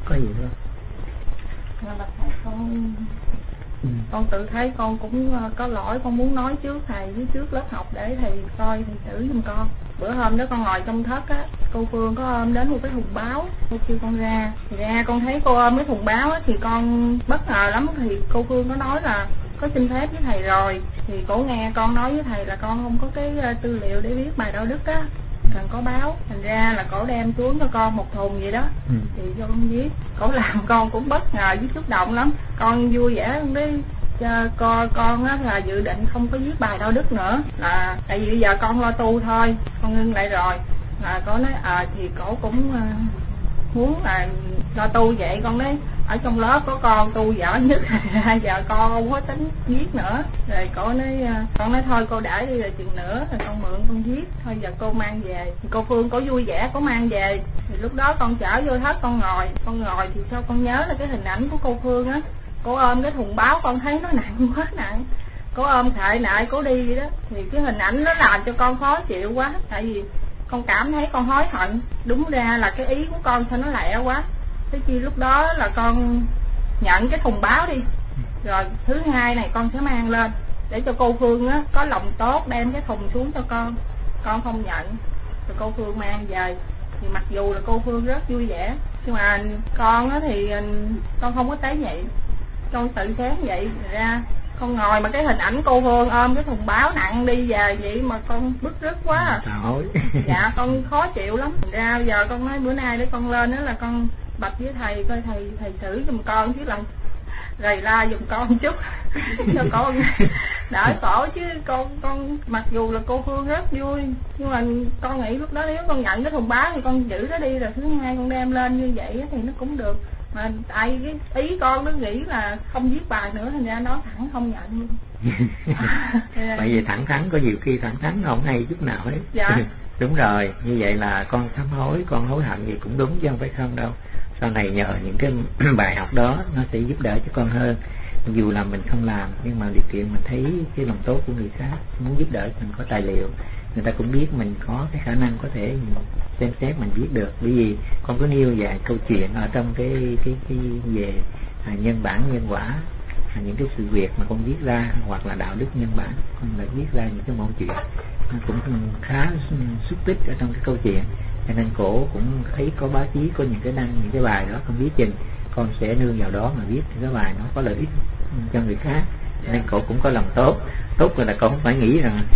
có gì không? Là thầy con tự thấy con cũng có lỗi, con muốn nói trước thầy với trước lớp học để thầy coi thầy xử giùm con. Bữa hôm đó con ngồi trong thất á, cô Phương có ôm đến một cái thùng báo, cô kêu con ra, thì ra con thấy cô ôm cái thùng báo á, thì con bất ngờ lắm. Thì cô Phương có nói là có xin phép với thầy rồi, thì cổ nghe con nói với thầy là con không có cái tư liệu để viết bài đạo đức á, cần có báo, thành ra là cổ đem xuống cho con một thùng vậy đó, thì cho con viết. Cổ làm con cũng bất ngờ với xúc động lắm, con vui vẻ luôn đi. Con á là dự định không có viết bài đạo đức nữa, là tại vì bây giờ con lo tu thôi, con ngưng lại rồi. Là cổ nói thì cổ cũng muốn là lo tu vậy. Con nói ở trong lớp có con tu giỏi nhất, giờ con không có tính viết nữa. Rồi con nói thôi cô để đi, rồi chừng nữa rồi con mượn con viết thôi, giờ cô mang về. Thì cô Phương có vui vẻ, có mang về. Thì lúc đó con chở vô thất, con ngồi thì sao con nhớ là cái hình ảnh của cô Phương á, cô ôm cái thùng báo, con thấy nó nặng quá, nặng. Cô ôm khệ nại cô đi vậy đó, thì cái hình ảnh nó làm cho con khó chịu quá. Tại vì con cảm thấy con hối hận, đúng ra là cái ý của con sao nó lẹ quá. Thế chi lúc đó là con nhận cái thùng báo đi, rồi thứ hai này con sẽ mang lên để cho cô Phương á có lòng tốt đem cái thùng xuống cho con không nhận. Rồi cô Phương mang về, thì mặc dù là cô Phương rất vui vẻ, nhưng mà con á thì con không có tế nhị, con tự sáng vậy ra con ngồi mà cái hình ảnh cô Phương ôm cái thùng báo nặng đi về vậy mà con bứt rứt quá à. Dạ con khó chịu lắm. Ra giờ con nói bữa nay để con lên đó là con bạch với thầy coi thầy xử giùm con, chứ là rầy la giùm con chút cho con đỡ khổ. Chứ con mặc dù là cô Phương rất vui, nhưng mà con nghĩ lúc đó nếu con nhận cái thùng báo thì con giữ nó đi, rồi thứ hai con đem lên như vậy thì nó cũng được. Mà tại cái ý con nó nghĩ là không viết bài nữa, thành ra nó thẳng không nhận luôn. Bởi vì thẳng thắn, có nhiều khi thẳng thắn không hay chút nào hết. Dạ. Đúng rồi, như vậy là con sám hối, con hối hận gì cũng đúng chứ không phải không đâu. Sau này nhờ những cái bài học đó nó sẽ giúp đỡ cho con hơn. Dù là mình không làm, nhưng mà điều kiện mình thấy cái lòng tốt của người khác, muốn giúp đỡ mình có tài liệu, người ta cũng biết mình có cái khả năng có thể xem xét mình viết được. Bởi vì con có nêu vài câu chuyện ở trong cái về nhân bản nhân quả, những cái sự việc mà con viết ra, hoặc là đạo đức nhân bản, con đã viết ra những cái mẫu chuyện nó cũng khá xúc tích ở trong cái câu chuyện. Cho nên cổ cũng thấy có báo chí có những cái đăng những cái bài đó, con viết trình con sẽ nương vào đó mà viết cái bài nó có lợi ích cho người khác. Nên cổ cũng có lòng tốt rồi, là cổ không phải nghĩ rằng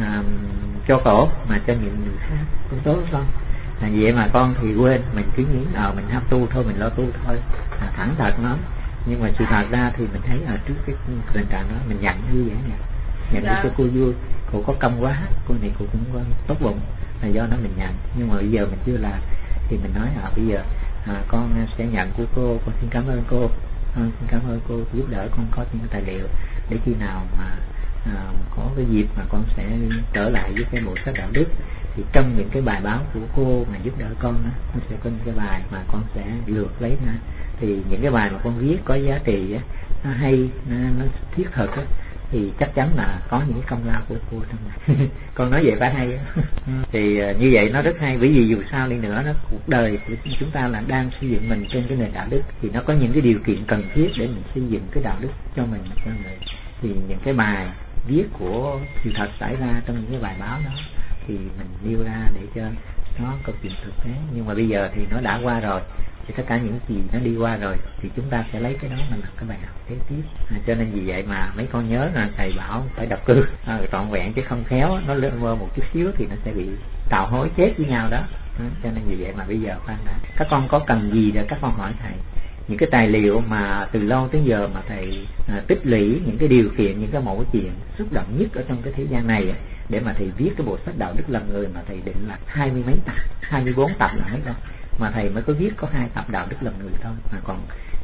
cho cổ mà cho những người khác cũng tốt không. Vậy mà con thì quên, mình cứ nghĩ mình ham tu thôi, mình lo tu thôi, thẳng thật lắm. Nhưng mà sự thật ra thì mình thấy ở trước cái tình trạng đó mình nhận như vậy nè, nhận cho cô vui, cô có công quá, cô này cô cũng có tốt bụng, là do nó mình nhận. Nhưng mà bây giờ mình chưa làm thì mình nói bây giờ con sẽ nhận của cô, con xin cảm ơn cô, xin cảm ơn cô giúp đỡ con có những tài liệu để khi nào mà có cái dịp mà con sẽ trở lại với cái bộ sách đạo đức. Thì trong những cái bài báo của cô mà giúp đỡ con đó, nó sẽ có những cái bài mà con sẽ lược lấy ra. Thì những cái bài mà con viết có giá trị á, nó hay, nó thiết thực á, thì chắc chắn là có những cái công lao của cô trong này. Con nói vậy phải hay á. Thì như vậy nó rất hay, bởi vì dù sao đi nữa, nó cuộc đời của chúng ta là đang xây dựng mình trên cái nền đạo đức, thì nó có những cái điều kiện cần thiết để mình xây dựng cái đạo đức cho mình, cho người. Thì những cái bài viết của sự thật xảy ra trong những cái bài báo đó thì mình nêu ra để cho nó có chuyện thực tế. Nhưng mà bây giờ thì nó đã qua rồi, thì tất cả những gì nó đi qua rồi thì chúng ta sẽ lấy cái đó mà làm cái bài học kế tiếp. Cho nên vì vậy mà mấy con nhớ là thầy bảo phải đọc cư trọn vẹn, chứ không khéo nó lơ mơ một chút xíu thì nó sẽ bị tạo hối chết với nhau đó. Cho nên vì vậy mà bây giờ khoan đã, các con có cần gì để các con hỏi thầy. Những cái tài liệu mà từ lâu tới giờ mà thầy tích lũy, những cái điều kiện, những cái mẫu chuyện xúc động nhất ở trong cái thế gian này để mà thầy viết cái bộ sách đạo đức làm người mà thầy định là 20 mấy tập, 24 tập là hết đâu, mà thầy mới có viết có 2 tập đạo đức làm người thôi, mà còn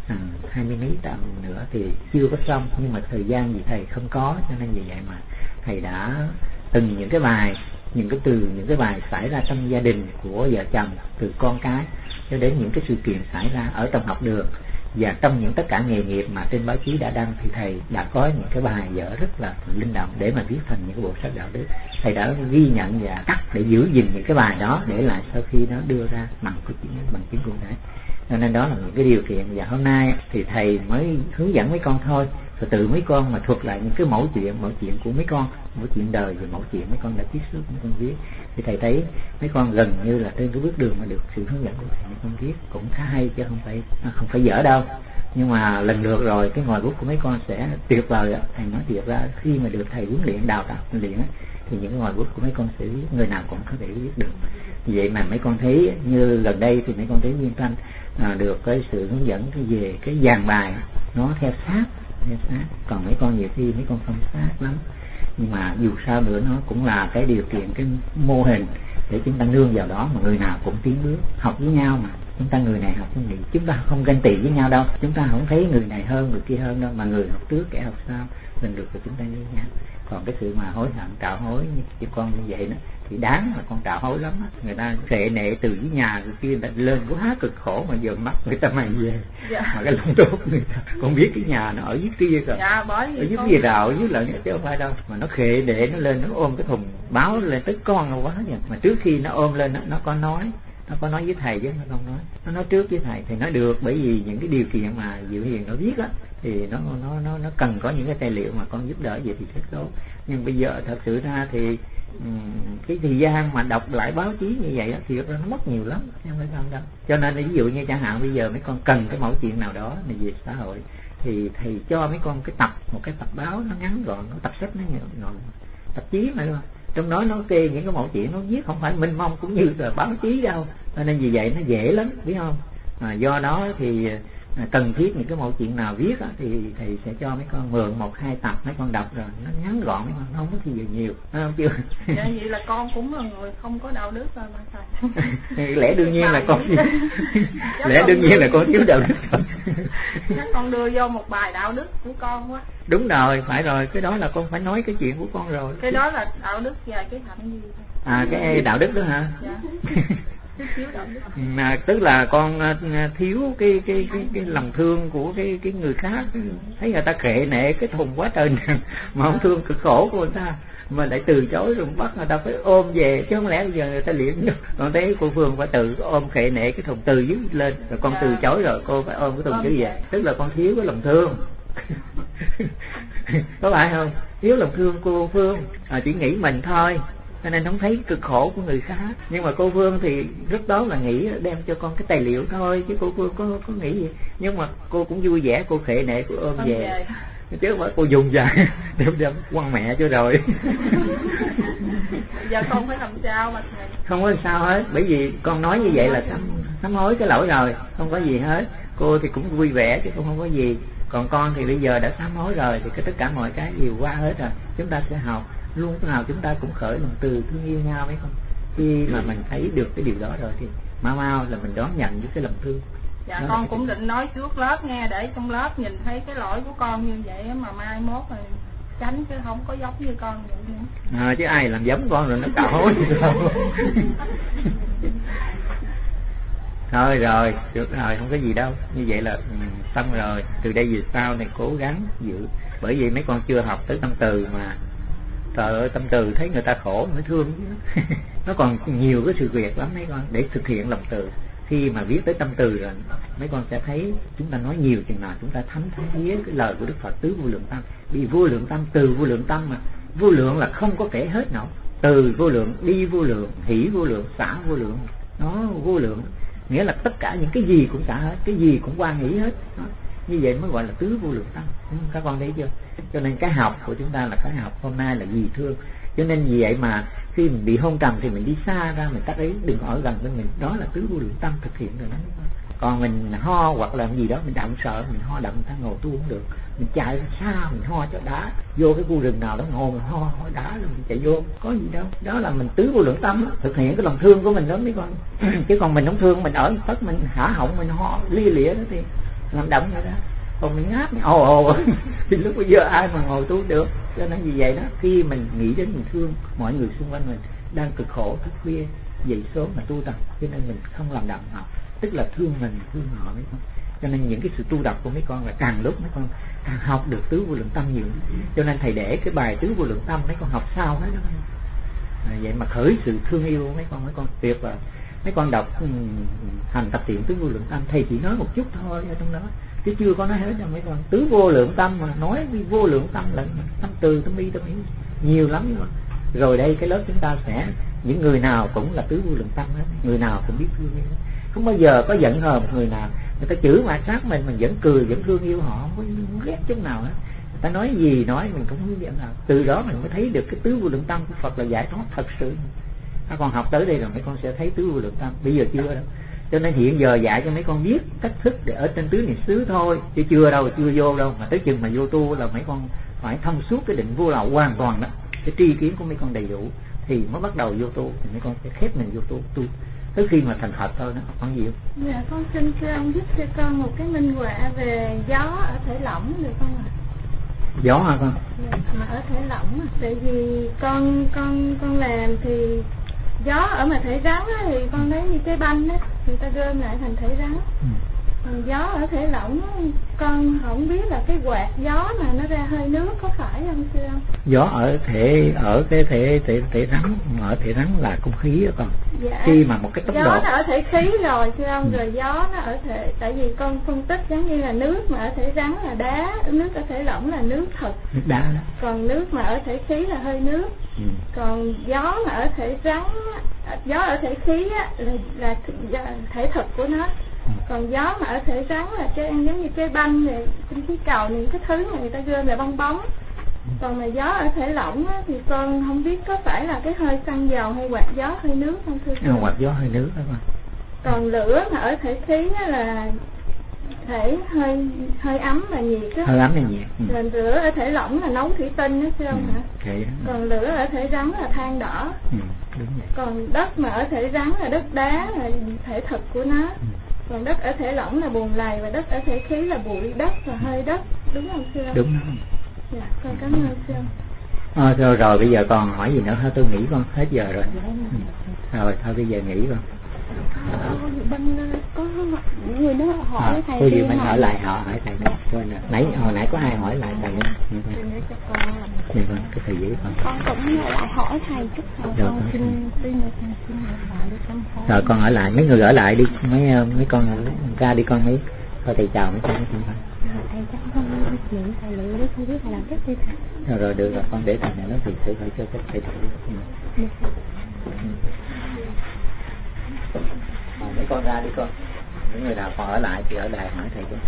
20 mấy tập nữa thì chưa có xong. Nhưng mà thời gian gì thầy không có, cho nên vì vậy mà thầy đã từng những cái bài, những cái bài xảy ra trong gia đình của vợ chồng, từ con cái cho đến những cái sự kiện xảy ra ở trong học đường và trong những tất cả nghề nghiệp mà trên báo chí đã đăng, thì thầy đã có những cái bài vở rất là linh động để mà viết thành những cái bộ sách đạo đức. Thầy đã ghi nhận và cắt để giữ gìn những cái bài đó để lại sau khi nó đưa ra bằng chứng cụ thể. Cho nên đó là những cái điều kiện. Và hôm nay thì thầy mới hướng dẫn mấy con thôi, rồi tự mấy con mà thuật lại những cái mẫu chuyện của mấy con, mẫu chuyện đời và mẫu chuyện mấy con đã tiếp xúc, mấy con viết. Thì thầy thấy mấy con gần như là trên cái bước đường mà được sự hướng dẫn của thầy, mấy con viết cũng khá hay chứ không phải dở đâu. Nhưng mà lần lượt rồi cái ngòi bút của mấy con sẽ tuyệt vời. Thầy nói thiệt ra khi mà được thầy huấn luyện, đào tạo luyện thì những ngòi bút của mấy con sẽ viết, người nào cũng có thể viết được. Vậy mà mấy con thấy như gần đây thì mấy con thấy Nguyên Thanh được cái sự hướng dẫn về cái dàn bài nó theo sát. Còn mấy con nhiều khi mấy con không sát lắm, nhưng mà dù sao nữa nó cũng là cái điều kiện, cái mô hình để chúng ta nương vào đó mà người nào cũng tiến bước, học với nhau mà. Chúng ta người này học với người, chúng ta không ganh tị với nhau đâu, chúng ta không thấy người này hơn người kia hơn đâu, mà người học trước kẻ học sau, lần được của chúng ta như nhau. Còn cái sự mà hối hận trạo hối như con như vậy đó thì đáng là con trạo hối lắm á. Người ta khệ nệ từ với nhà người kia người ta lên quá cực khổ mà giờ mắt người ta mang về. Mà cái lòng tốt người ta con biết cái nhà nó ở dưới kia rồi, ở dưới kia rào dưới lận chứ không phải đâu, mà nó khệ nệ nó lên, nó ôm cái thùng báo lên tới con nó quá vậy. Mà trước khi nó ôm lên nó có nói với thầy chứ nó không nói, nó nói trước với thầy nói được, bởi vì những cái điều kiện mà Diệu Hiền nó viết á thì nó cần có những cái tài liệu mà con giúp đỡ vậy thì rất tốt. Nhưng bây giờ thật sự ra thì cái thời gian mà đọc lại báo chí như vậy á thì nó mất nhiều lắm, không phải không đâu. Cho nên ví dụ như chẳng hạn bây giờ mấy con cần cái mẫu chuyện nào đó này về xã hội thì thầy cho mấy con một cái tập báo nó ngắn gọn, nó tập sách nó gọn, tạp chí mà luôn. Trong đó nó kê những cái mẫu chuyện nó viết không phải mênh mông cũng như là báo chí đâu, cho nên vì vậy nó dễ lắm, biết không? Do đó thì cần thiết những cái mẫu chuyện nào viết á, thì thầy sẽ cho mấy con mượn 1-2 tập mấy con đọc rồi nó ngắn gọn, mấy con không có gì nhiều, phải không chưa? Dạ, vậy là con cũng là người không có đạo đức rồi mà thầy. Lẽ đương nhiên là con lẽ đương nhiên là con thiếu đạo đức rồi. Chắc con đưa vô một bài đạo đức của con quá. Đúng rồi, phải rồi, cái đó là con phải nói cái chuyện của con rồi. Cái đó là đạo đức về cái hạnh gì? Cái đạo đức đó hả? Dạ. Tức là con thiếu cái lòng thương của cái người khác, thấy người ta khệ nệ cái thùng quá trời mà không thương cực khổ của người ta mà lại từ chối, rồi bắt người ta phải ôm về, chứ không lẽ bây giờ người ta liễn vô. Còn thấy cô Phương phải tự ôm khệ nệ cái thùng từ dưới lên, rồi con từ chối rồi cô phải ôm cái thùng trở về, tức là con thiếu cái lòng thương. Có phải không? Thiếu lòng thương cô Phương, chỉ nghĩ mình thôi cho nên không thấy cực khổ của người khác. Nhưng mà cô Phương thì rất đó là nghĩ đem cho con cái tài liệu thôi, chứ cô Phương có nghĩ gì. Nhưng mà cô cũng vui vẻ, cô khệ nệ, cô ôm về, chứ không phải cô dùng dài đem quăng mẹ cho rồi. Giờ con phải làm sao mà thầy? Không có sao hết, bởi vì con nói như vậy là sám hối cái lỗi rồi, không có gì hết. Cô thì cũng vui vẻ chứ cũng không có gì. Còn con thì bây giờ đã sám hối rồi thì tất cả mọi cái đều qua hết rồi. Chúng ta sẽ học luôn, lúc nào chúng ta cũng khởi lòng từ thương yêu nhau mấy con. Khi mà mình thấy được cái điều đó rồi thì mau là mình đón nhận với cái lòng thương. Dạ, con cũng định nói trước lớp nghe, để trong lớp nhìn thấy cái lỗi của con như vậy mà mai mốt rồi tránh, chứ không có giống như con vậy nữa. Chứ ai làm giống con rồi nó cạo hối. Thôi rồi, được rồi, không có gì đâu. Như vậy là xong rồi. Từ đây về sau này cố gắng giữ. Bởi vì mấy con chưa học tới tâm từ mà. Trời ơi, tâm từ thấy người ta khổ mới thương chứ. Nó còn nhiều cái sự việc lắm mấy con để thực hiện lòng từ. Khi mà viết tới tâm từ rồi mấy con sẽ thấy chúng ta nói nhiều chừng nào chúng ta thấm thía cái lời của Đức Phật tứ vô lượng tâm. Vì vô lượng tâm, từ vô lượng tâm mà. Vô lượng là không có kể hết nổi. Từ vô lượng, đi vô lượng, hỷ vô lượng, xả vô lượng. Nó vô lượng nghĩa là tất cả những cái gì cũng xả hết, cái gì cũng quan hỷ hết. Đó. Như vậy mới gọi là tứ vô lượng tâm. Các con thấy chưa? Cho nên cái học của chúng ta là cái học hôm nay là vì thương. Cho nên vì vậy mà khi mình bị hôn trầm thì mình đi xa ra, mình cách ấy đừng ở gần bên mình. Đó là tứ vô lượng tâm thực hiện rồi đó. Còn mình ho hoặc làm gì đó mình đặng sợ, mình ho đặng người ta ngồi tu không được, mình chạy ra xa, mình ho cho đã, vô cái khu rừng nào đó ngồi mình ho đã rồi mình chạy vô, có gì đâu. Đó là mình tứ vô lượng tâm đó, thực hiện cái lòng thương của mình đó mấy con. Chứ còn mình không thương, mình ở tất mình hả họng, mình ho lia lịa đó thì làm động rồi đó. Còn mình ngáp mình ồ thì lúc bây giờ ai mà ngồi tu được. Cho nên vì vậy đó, khi mình nghĩ đến mình thương mọi người xung quanh mình đang cực khổ thức khuya dậy sớm mà tu tập, cho nên mình không làm động học, tức là thương mình thương họ mấy con. Cho nên những cái sự tu tập của mấy con là càng lúc mấy con càng học được tứ vô lượng tâm nhiều. Cho nên thầy để cái bài tứ vô lượng tâm mấy con học sao hết đó. Vậy mà khởi sự thương yêu mấy con tuyệt vời. mấy con đọc hành tập tiện tứ vô lượng tâm, thầy chỉ nói một chút thôi ở trong đó chứ chưa có nói hết cho mấy con. Tứ vô lượng tâm mà nói vô lượng tâm là tâm từ, tâm bi, tâm ý nhiều lắm mà. Rồi đây cái lớp chúng ta sẽ những người nào cũng là tứ vô lượng tâm hết, người nào cũng biết thương yêu, không bao giờ có giận hờn một người nào. Người ta chửi mà sát mình vẫn cười, vẫn thương yêu họ, không có ghét chút nào hết. Người ta nói gì nói mình cũng không giận nào. Từ đó mình mới thấy được cái tứ vô lượng tâm của Phật là giải thoát thật sự. Các con học tới đây rồi mấy con sẽ thấy tứ vô lượng tâm. Bây giờ chưa đâu, cho nên hiện giờ dạy cho mấy con biết cách thức để ở trên tứ niệm xứ thôi, chứ chưa đâu, chưa vô đâu. Mà tới chừng mà vô tu là mấy con phải thông suốt cái định vô lậu hoàn toàn đó, cái tri kiến của mấy con đầy đủ thì mới bắt đầu vô tu, thì mấy con sẽ khép mình vô tu tới khi mà thành Phật thôi đó. Con gì không? Dạ con xin sư ông giúp cho con một cái minh họa về gió ở thể lỏng được không ạ? Gió hả con? Dạ, mà ở thể lỏng, tại vì con làm thì gió ở mà thể rắn á, thì con lấy như cái banh á, người ta gom lại thành thể rắn. Còn gió ở thể lỏng con không biết là cái quạt gió mà nó ra hơi nước có phải không sư ông? Gió ở cái thể rắn, mà ở thể rắn là không khí đó con. Dạ. Khi mà một cái tốc gió độ nó ở thể khí rồi sư ông, rồi gió nó ở thể, tại vì con phân tích giống như là nước mà ở thể rắn là đá, nước ở thể lỏng là nước thật, nước đá đó. Còn nước mà ở thể khí là hơi nước. Còn gió mà ở thể rắn, gió ở thể khí á, là thể thực của nó. Còn gió mà ở thể rắn là cái giống như cái banh này, cái cầu này, cái thứ mà người ta gom là bong bóng. Còn mà gió ở thể lỏng á, thì con không biết có phải là cái hơi xăng dầu hay quạt gió hơi nước không thưa sư? Quạt gió hơi nước đó con. Còn lửa mà ở thể khí á là thể hơi ấm và nhiệt á. Hơi ấm và nhiệt. Còn lửa ở thể lỏng là nấu thủy tinh đó sư ông hả? Okay. Còn lửa ở thể rắn là than đỏ. Đúng vậy. Còn đất mà ở thể rắn là đất đá, là thể thực của nó. Còn đất ở thể lỏng là bùn lầy, và đất ở thể khí là bụi đất và hơi đất, đúng không sư ông? Đúng. Dạ, con cảm ơn sư ông. Rồi bây giờ còn hỏi gì nữa hả? Tôi nghĩ con hết giờ rồi. Rồi thôi bây giờ nghỉ con. Bên có người nó hỏi thầy. Thôi gì mình hỏi lại, hỏi thầy nữa. Hồi nãy có ai hỏi lại thầy nữa. Dạ vâng, cái thầy giữ con cũng lại hỏi thầy chút rồi. Con xin rồi con ở lại, mấy người ở lại đi, mấy con ra đi con, mấy thôi thầy chào mấy con. Thầy chắc không biết thầy lựa đấy, không biết thầy làm cách gì thầy. Rồi được rồi, con để thầy này nó thì sẽ phải cho các thầy thử. Mấy con ra đi con, những người nào còn ở lại thì ở lại hỏi thầy con.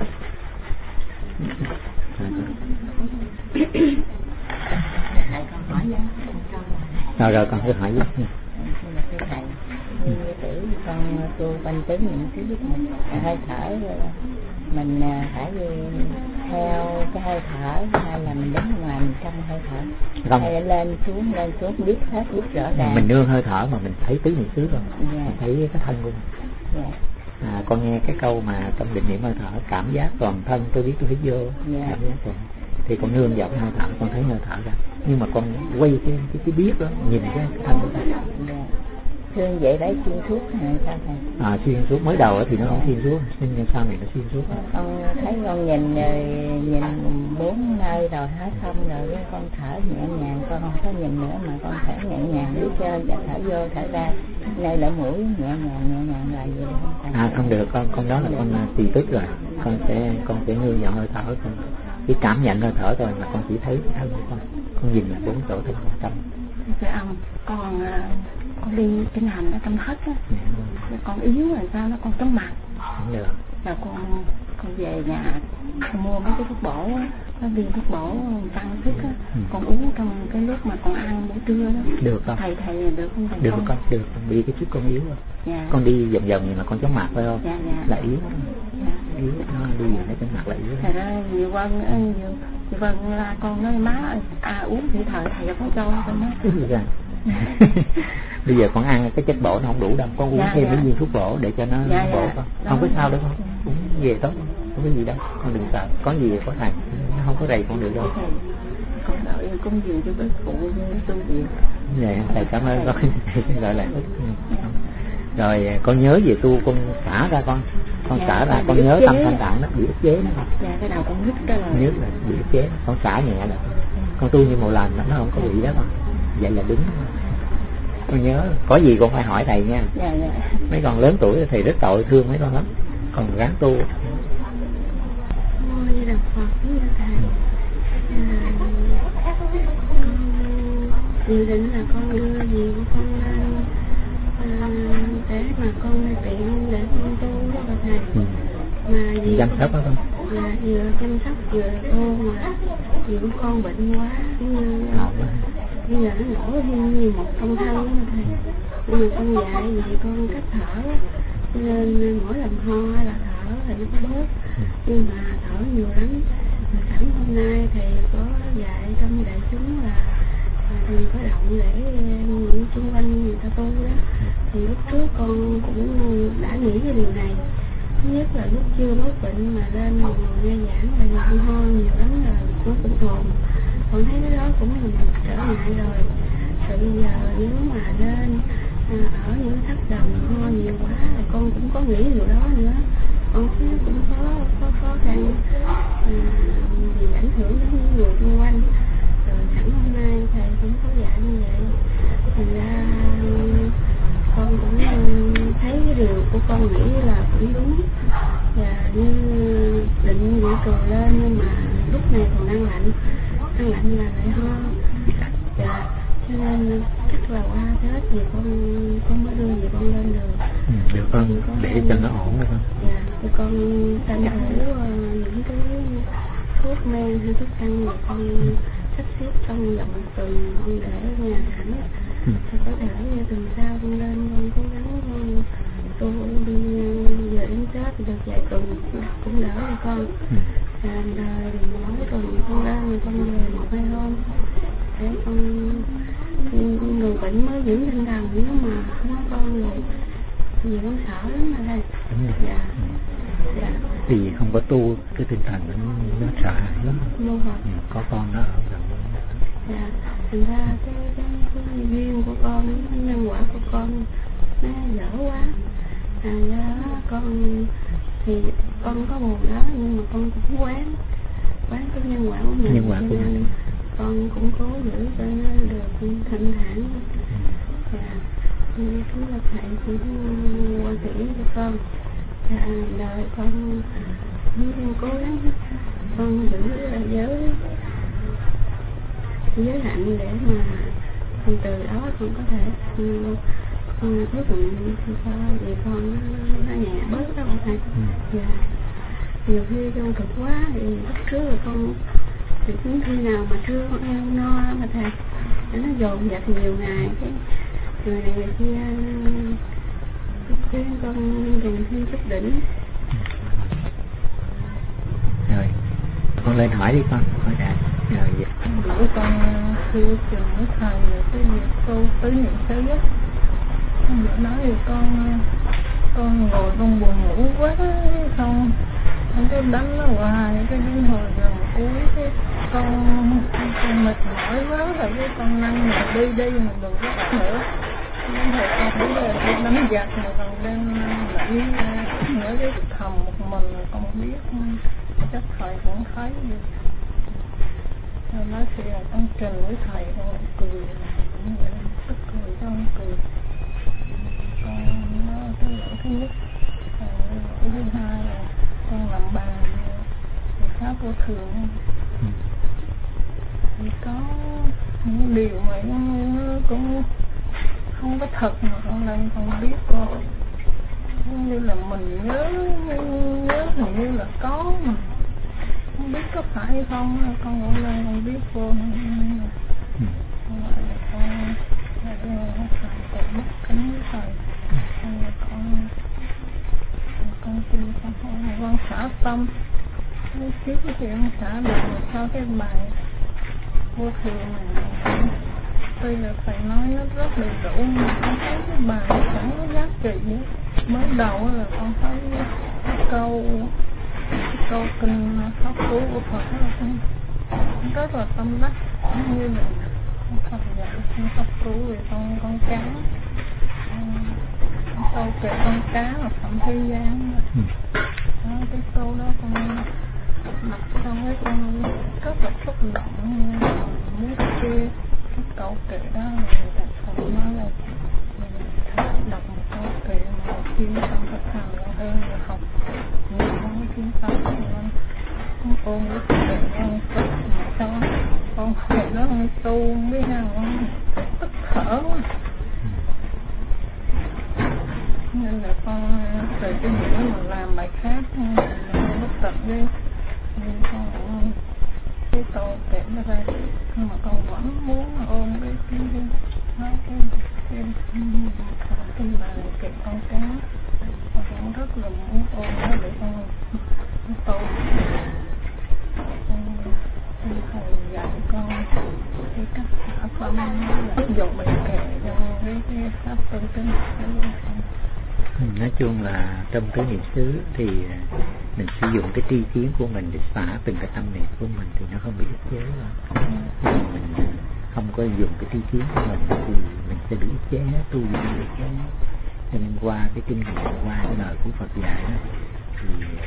Rồi con cứ hỏi giúp. Thầy, như tử con tu quanh tứ niệm xứ hơi thở, mình phải theo cái hơi thở hay là mình đứng ngoài mình trong hơi thở? Hay lên xuống biết hết, biết rõ ràng. Mình nương hơi thở mà mình thấy tứ niệm xứ rồi. Mình thấy cái thân của mình. Con nghe cái câu mà trong định niệm hơi thở, cảm giác toàn thân tôi biết tôi phải vô. Cảm giác toàn. Thì con nương vào cái hơi thở, con thấy hơi thở ra. Nhưng mà con quay cái biết đó, nhìn cái thân của ta. Thương vậy đấy xuyên suốt hay sao thầy? Xuyên suốt, mới đầu thì nó không xuyên suốt, nhưng sau này nó xuyên suốt. Con thấy con nhìn 4 nơi rồi hết xong rồi con thở nhẹ nhàng, con không có nhìn nữa mà con thở nhẹ nhàng biết trơn, và thở vô thở ra nơi lỗ mũi nhẹ nhàng là gì không? Không được, con đó là con tùy tức rồi, con sẽ nương vào hơi thở, con chỉ cảm nhận hơi thở thôi mà con chỉ thấy thân của con nhìn là 4 chỗ thân tâm. Thưa ông, con đi kinh hành ở trong thất á, con yếu rồi sao nó con chóng mặt. Không được. Rồi con về nhà con mua mấy cái thuốc bổ á, nó viên thuốc bổ tăng sức á, con uống trong cái lúc mà con ăn buổi trưa đó. Được không? Thầy được không thầy? Được con, được. Bị cái chút con yếu rồi. Dạ. Con đi vòng vòng mà con chóng mặt phải không? Dạ. Là yếu. Dạ. Yếu, nó đi vào cái chóng mặt là yếu. Thầy đó nhiều vân là con nói má uống thì thầy cho con cho nó. Bây giờ con ăn cái chất bổ nó không đủ đâu, con uống thêm mấy viên thuốc bổ để cho nó bổ con. Không có sao đâu con, uống về tốt, không có gì đâu, con đừng sợ, có gì có thầy, nó không có rầy con được đâu. Con đợi công việc cho cái phụ tu việc. Dạ, thầy cảm ơn con, gọi là rồi con nhớ về tu, con xả ra con xả ra, con nhớ tâm thanh tạng nó bị ức chế đó. Dạ, cái nào con nhức cái là là bị ức chế, con xả nhẹ là con tu như một lần nó không có bị đó con, vậy là đúng. con nhớ có gì con phải hỏi thầy nha. Dạ. Mấy con lớn tuổi thầy rất tội thương mấy con lắm, còn ráng tu. Như là Phật với thầy, con dự định là con đưa gì của con lên để mà con tiện để con tu đó thầy. Mà vì chăm sóc đó không? Dạ, vừa chăm sóc vừa tu mà vì của con bệnh quá, như bây giờ nó nổi như một công thân đó thầy. Nhưng mà con dạy vì con cách thở nên mỗi lần ho hay là thở thì nó có bớt, nhưng mà thở nhiều lắm. Mà sẵn hôm nay thầy có dạy trong đại chúng là đừng có động để những xung quanh người ta tu đó, thì lúc trước con cũng đã nghĩ cái điều này. Thứ nhất là lúc chưa bớt bệnh mà lên ngồi nghe giảng là con ho nhiều lắm rồi nó cũng ồn, con thấy cái đó cũng là một trở ngại rồi. Rồi bây giờ nếu mà lên ở những thất đồng ho nhiều quá thì con cũng có nghĩ điều đó nữa, con thấy cũng có khó khăn vì ảnh hưởng đến những người xung quanh. Rồi sẵn hôm nay thầy cũng có dạy như vậy, thành ra con cũng thấy cái điều của con nghĩ là cũng đúng, và như định vị cười lên nhưng mà lúc này còn đang lạnh là lại ho. Dạ, cho nên chắc là qua Tết gì con mới đưa gì con lên được. Được con để cho nó ổn được không? Dạ, thì con tranh thủ những cái thuốc men hay thuốc tăng rồi con sắp xếp trong vòng tuần con để ở nhà thẳng. Thì có thể tuần sau con lên con cố gắng con tu đi về đến Tết thì được vài tuần cũng đỡ cho con. Rồi mỗi tuần con lên con về 1-2 hôm để con người bệnh mới dưỡng tinh thần, nếu mà không có con rồi thì con sợ lắm mà đây. Dạ. Vì không có tu cái tinh thần nó sợ hãi lắm. Có con nó ở gần. Dạ, thành ra cái duyên của con, cái nhân quả của con nó dở quá. Thành ra con thì con có buồn đó nhưng mà con cũng quán cái nhân quả của mình. Nên con cũng cố giữ cho nó được thanh thản. Dạ, chúng là thầy cũng quan điểm cho con. Dạ, đời con cố gắng con giữ giới hạn để mà từ đó con có thể con quyết định cho vì con nó nhẹ bớt đó thầy. Dạ, nhiều khi con cực quá thì lúc trước là con thì cũng khi nào mà trưa con ăn no mà thầy nó dồn dập nhiều ngày cái người này người kia khiến con dần thêm chút đỉnh. Rồi con lên hỏi đi con, hỏi đại. Rồi vậy. Bữa con kêu trường với thầy về cái việc tu tứ niệm xứ á. Con vừa nói thì con ngồi con buồn ngủ quá, xong con cứ đánh nó hoài, cái đến hồi gần cuối cái con mệt mỏi quá rồi cái con năng mà đi mà đừng có đọc nữa. Nên thầy con bây giờ con đánh giặc mà còn đang nghĩ nữa cái thầm một mình con biết chắc thầy cũng thấy vậy. Rồi nói thì là con trình với thầy con cười, cũng vậy, tức cười cho con cười. Con nó cái lỗi thứ nhất, cái thứ hai là con làm bà thì pháp vô thường. Thì có những điều mà nó cũng không có thật mà con lên con biết con giống như là mình nhớ hình như là có mà không biết có phải hay không, con cũng lên con biết vô không phải là con không phải còn bất kính với thầy, con kêu con hỏi con xả tâm trước cái chuyện xả được sau cái bài vô thường này. Tuy là thầy nói nó rất đầy đủ mà con thấy cái bài chẳng có giá trị nữa. Mới đầu là con thấy cái câu kinh pháp cứu của Phật là con rất là tâm đắc, như là con Phật dạy con pháp cứu về con cá, câu kể con cá là Phạm Thế Gian. Đó, cái câu đó con đọc xong cái con rất là xúc động, muốn kia cái câu kể đó là Phật nói là ôn cái con sao con này nó tu biết không tức thở quá. Nên là con từ cái nghĩa mà làm bài khác bất tận đi con cái tô kẹt nó ra, nhưng mà con vẫn muốn ôn cái nói cái bài kẹt con cá, con rất là muốn ôn nó để con tô. Thầy dạy con cái cách thả con áp dụng bài kẹt cho cái pháp tu tính. Nói chung là trong cái niệm xứ thì mình sử dụng cái tri kiến của mình để xả từng cái tâm niệm của mình thì nó không bị ức chế rồi. Mình không có dùng cái tri kiến của mình thì mình sẽ bị ức chế, tu bị ức chế. Cho nên qua cái kinh nghiệm, qua cái lời của Phật dạy đó, thì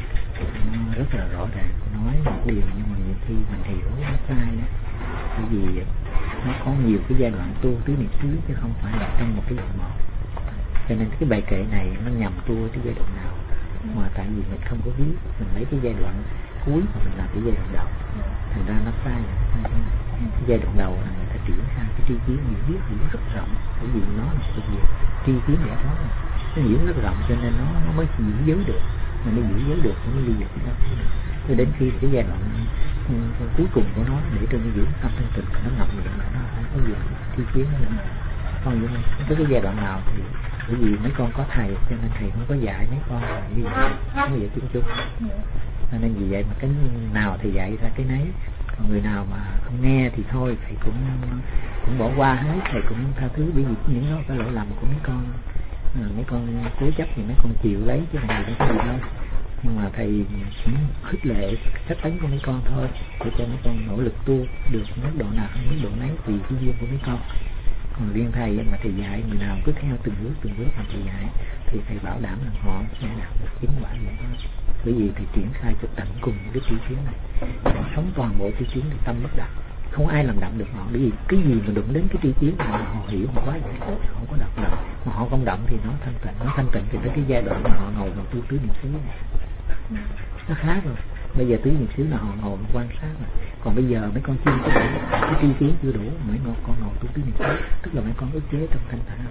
nó rất là rõ ràng, nói một điều nhưng mà nhiều khi mình hiểu nó sai đó. Bởi vì nó có nhiều cái giai đoạn tu tứ niệm xứ chứ không phải là trong một cái đoạn một. Cho nên cái bài kệ này nó nhằm tu cái giai đoạn nào mà tại vì mình không có biết, mình lấy cái giai đoạn cuối mà mình làm cái giai đoạn đầu, thành ra nó sai. Cái giai đoạn đầu là người ta triển khai cái tri kiến hiểu rất rộng, bởi vì nó là cái gì tri kiến giải thoát, nó hiểu rất rộng cho nên nó mới giữ giới được, mà nó giữ giới được nó ly dục nó. Cho đến khi cái giai đoạn cuối cùng của nó để cho nó giữ tâm thanh tịnh, nó ngậm miệng là nó không có dùng tri kiến nữa. Còn như cái giai đoạn nào thì bởi vì mấy con có thầy cho nên thầy không có dạy mấy con như vậy, không có dạy chung chung. Cho nên vì vậy mà cái nào thì dạy ra cái nấy, còn người nào mà không nghe thì thôi thầy cũng bỏ qua hết, thầy cũng tha thứ, bởi vì những đó cái lỗi lầm của mấy con cố chấp thì mấy con chịu lấy chứ không gì có gì đâu. Nhưng mà thầy cũng khích lệ cách tánh của mấy con thôi, để cho mấy con nỗ lực tu được mức độ nào mức độ nấy tùy cái duyên của mấy con. Còn riêng thầy mà thầy dạy người nào cứ theo từng bước mà thầy dạy thì thầy bảo đảm là họ sẽ đạt được chính quả vậy đó. Bởi vì thầy triển khai cho tận cùng cái tri kiến này, họ sống toàn bộ tri kiến thì tâm bất động, không ai làm động được họ. Bởi vì cái gì mà đụng đến cái tri kiến mà họ hiểu họ quá giải thích, họ không có động, mà họ không động thì nó thanh tịnh thì tới cái giai đoạn mà họ ngồi vào tu tứ niệm xứ này nó khác rồi. Bây giờ tứ niệm xứ là họ ngồi quan sát rồi, còn bây giờ mấy con chưa có đủ, cái tri kiến chưa đủ, mấy con ngồi tu tứ niệm xứ, tức là mấy con ức chế trong thanh thản.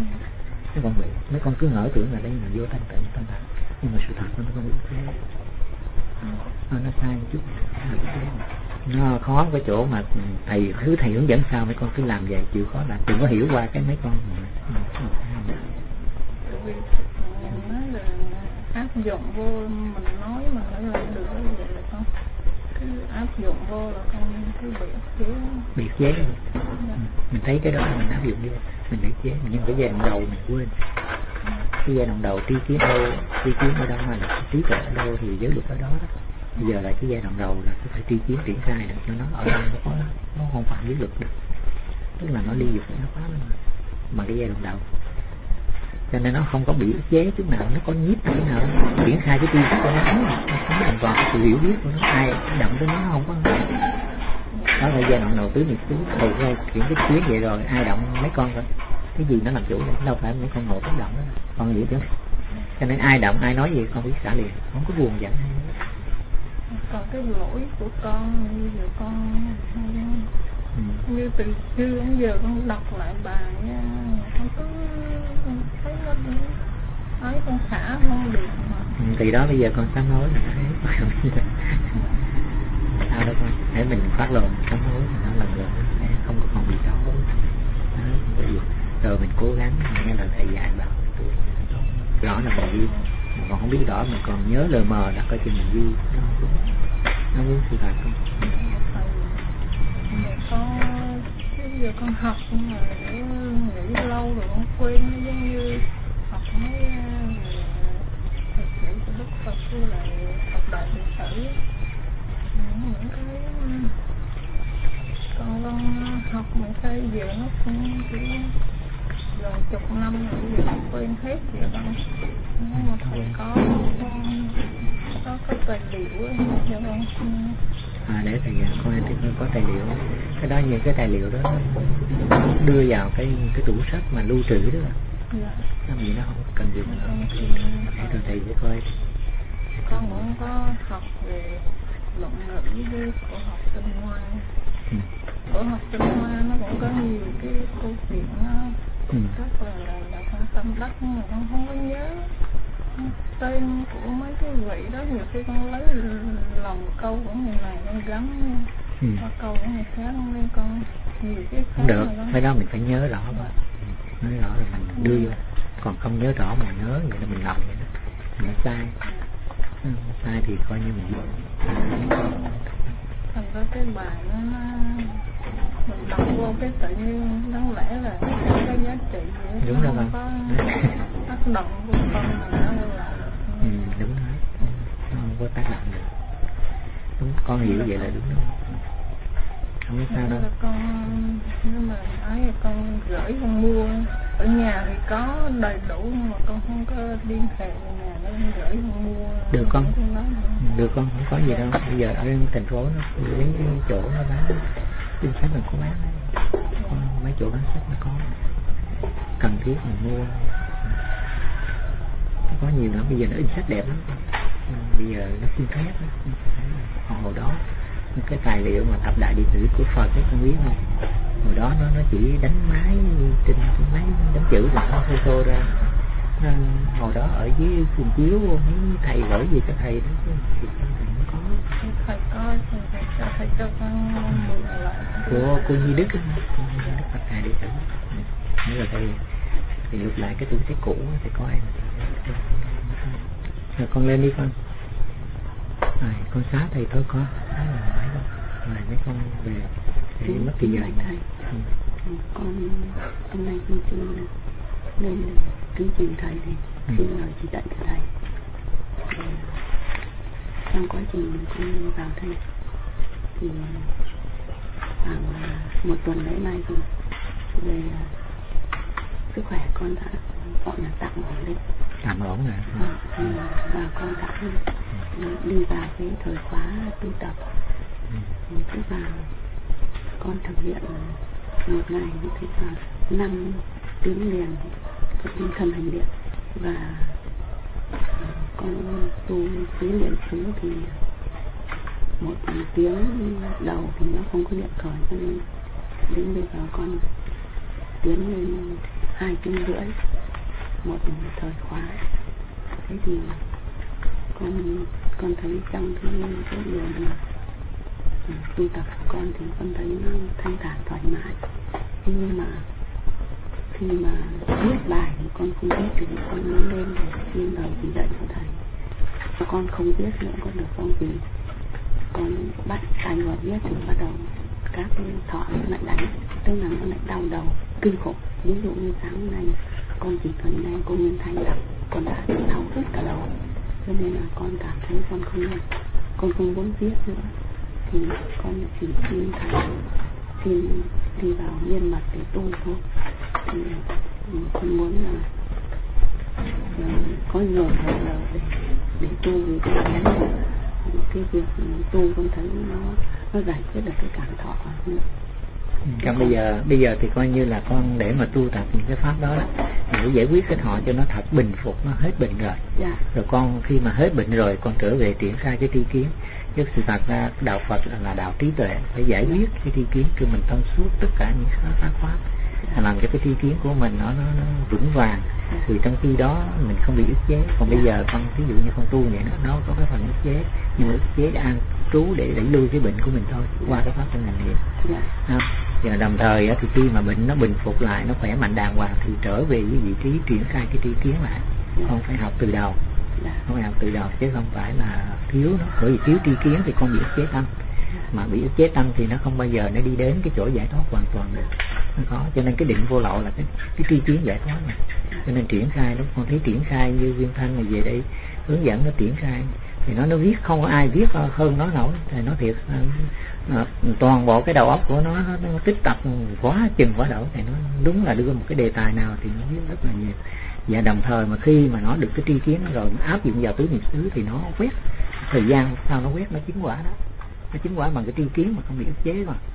Mấy con bị, mấy con cứ ngỡ tưởng là đây là vô thanh tịnh thanh thản, nhưng mà sự thật nó không bị ức chế. Nó sai một chút, nó khó cái chỗ mà thầy hướng dẫn sao mấy con cứ làm vậy, chịu khó làm, đừng có hiểu qua cái mấy con áp dụng vô mình nói mà nó làm được cái vậy là con cứ áp dụng vô là con cứ bị chế. Mình thấy cái đó mình áp dụng vô mình bị chế, nhưng cái giai đoạn đầu mình quên. Cái giai đoạn đầu tri kiến ở đâu mà là trí tuệ ở đâu thì giới luật ở đó đó. Bây giờ là cái giai đoạn đầu là phải tri kiến triển khai được cho nó ở đâu nó không phạm giới luật được, tức là nó ly dục nó phá mà cái giai đoạn đầu, cho nên nó không có bị ức chế chút nào, nó có nhiếp chút nào triển khai cái tri kiến của nó hoàn toàn sự hiểu biết của nó, ai động tới nó không có. Đó là giai đoạn đầu tứ niệm xứ, thầy ra chuyển cái kiến vậy rồi ai động mấy con rồi cái gì nó làm chủ đâu, đâu phải mấy con ngồi bất động đó, con hiểu chứ. Cho nên ai động ai nói gì con biết xả liền, không có buồn giận. Còn cái lỗi của con như giờ con như từ xưa đến giờ con đọc lại bài con cứ thấy nó nói con xả không được mà. Từ đó bây giờ con sám hối là thấy sao đâu con, để mình phát lộ sám hối thì nó lần không có còn bị xấu rồi mình cố gắng nghe lời thầy dạy bảo rõ là mình đi, mình còn không biết rõ mình còn nhớ lờ mờ đã coi chừng mình đi nó muốn sự thật không. Bây giờ con học nhưng mà nghĩ lâu rồi con quên, nó giống như học mấy thực sự của Đức Phật với lại học đại lịch sử, những cái con học mấy cái giờ nó cũng kiểu gần chục năm rồi, giờ con quên hết vậy đó. Nếu mà thầy có tài liệu cho con để thầy coi có tài liệu, cái đó như cái tài liệu đó đưa vào cái tủ sách mà lưu trữ đó. Làm gì nó không cần dùng nữa. Thầy sẽ coi. Con cũng có học về luận với của học tinh hoa. Của học tinh hoa nó cũng có nhiều cái câu chuyện nó rất là con tâm đắc, mà con không có nhớ tên của mấy cái vị đó. Nhiều khi con lấy lòng câu của người này con gắn qua câu của người khác, nên con nhiều cái không được, cái đó mình phải nhớ rõ mà. Nói rõ rồi mình đưa vô, còn không nhớ rõ mà nhớ vậy là mình lầm vậy đó, mình sai. Sai thì coi như mình thành ra cái bài nó mình đọc vô cái tự nhiên đáng lẽ là cái giá trị vậy. Đúng rồi, không có tác động của con mà nó là đúng rồi, nó không có tác động được. Đúng, con hiểu vậy là đúng rồi, không có sao đâu. Con nếu mà nói con gửi con mua ở nhà thì có đầy đủ, nhưng mà con không có liên hệ về nhà để con gửi con mua. Được con, được con, không có gì đâu. Bây giờ ở thành phố nó đến cái chỗ nó bán in sách là có bán, mấy chỗ bán sách nó có, cần thiết mình mua. Có nhiều lắm, bây giờ nó in sách đẹp lắm. Bây giờ nó xin phép đó. Còn hồi đó cái tài liệu mà thập đại đệ tử của Phật ấy, con biết không? Hồi đó nó chỉ đánh máy trên máy đánh chữ là nó photo ra. Hồi đó ở dưới trường chiếu mấy thầy gửi gì cho thầy đó thì không có. Thầy có thầy cho con mượn lại của cô Nhi Đức Phật thầy đệ tử. Nếu là thầy thì lục lại cái tủ sách cũ thì có em. Rồi con lên đi con. Rồi con xá thầy thôi con. Rồi mấy con về thì mất kỳ giờ thầy. Con hôm nay con xin lên kính trình thầy thì xin lời chỉ dạy của thầy. Trong quá trình con vào thầy thì khoảng một tuần lễ nay thì về sức khỏe con đã gọi là tạm ổn định. Tạm ổn rồi. Và con đã đi vào cái thời khóa tu tập. Tức là con thực hiện một ngày như thế là 5 tiếng liền tinh thần hành điện, và con tu phía điện xứ thì 1 tiếng đầu thì nó không có điện khởi, cho nên đến bây giờ con tiến lên 2 tiếng rưỡi một thời khóa. Thế thì con thấy trong cái điều mà tu tập của con thì con thấy nó thanh thản thoải mái. Thế nhưng mà khi mà viết bài thì con không biết, thì con muốn lên để xin lời chỉ dạy của thầy. Con không viết nữa con được không, vì con bắt tay vào viết thì bắt đầu các cái thọ lại đánh, tức là nó lại đau đầu kinh khủng. Ví dụ như sáng hôm nay con chỉ cần nghe cô Nguyên Thanh đọc, con đã đau hết cả đầu, cho nên là con cảm thấy con không muốn viết nữa. Thì con chỉ xin thầy xin đi vào miên mật để tu thôi. Thì con muốn là có nhiều thời giờ để tu, vì cái việc tu con thấy nó giải quyết được cái cảm thọ nữa. Còn bây giờ thì coi như là con để mà tu tập những cái pháp đó để giải quyết cái thọ cho nó thật bình phục, nó hết bệnh rồi. Rồi con khi mà hết bệnh rồi con trở về triển khai cái tri kiến. Chứ sự thật ra đạo Phật là đạo trí tuệ, phải giải quyết cái tri kiến cho mình thông suốt tất cả những pháp pháp, làm cho cái tri kiến của mình nó vững vàng. Thì trong khi đó mình không bị ức chế. Còn bây giờ con ví dụ như con tu vậy nó có cái phần ức chế, nhưng mà ức chế an trú để đẩy lui cái bệnh của mình thôi qua cái pháp của ngành niệm. Và đồng thời thì khi mà bệnh nó bình phục lại, nó khỏe mạnh đàng hoàng thì trở về với vị trí triển khai cái tri kiến lại. Con phải học từ đầu, không phải học từ đầu chứ không phải là thiếu nó. Bởi vì thiếu tri kiến thì con bị ức chế tâm, mà bị ức chế tâm thì nó không bao giờ nó đi đến cái chỗ giải thoát hoàn toàn được. Nó có, cho nên cái định vô lậu là cái tri kiến giải thoát này. Cho nên triển khai lúc con thấy triển khai như Viên Thanh là về đây hướng dẫn nó triển khai thì nó viết không có ai viết hơn nó nổi. Thì nói thiệt, toàn bộ cái đầu óc của nó tích tập quá chừng quá đổ, thì nó đúng là đưa một cái đề tài nào thì nó viết rất là nhiều. Và đồng thời mà khi mà nó được cái tri kiến rồi nó áp dụng vào tứ niệm xứ thì nó quét thời gian sau nó quét nó chứng quả đó, nó chứng quả bằng cái tri kiến mà không bị ức chế mà.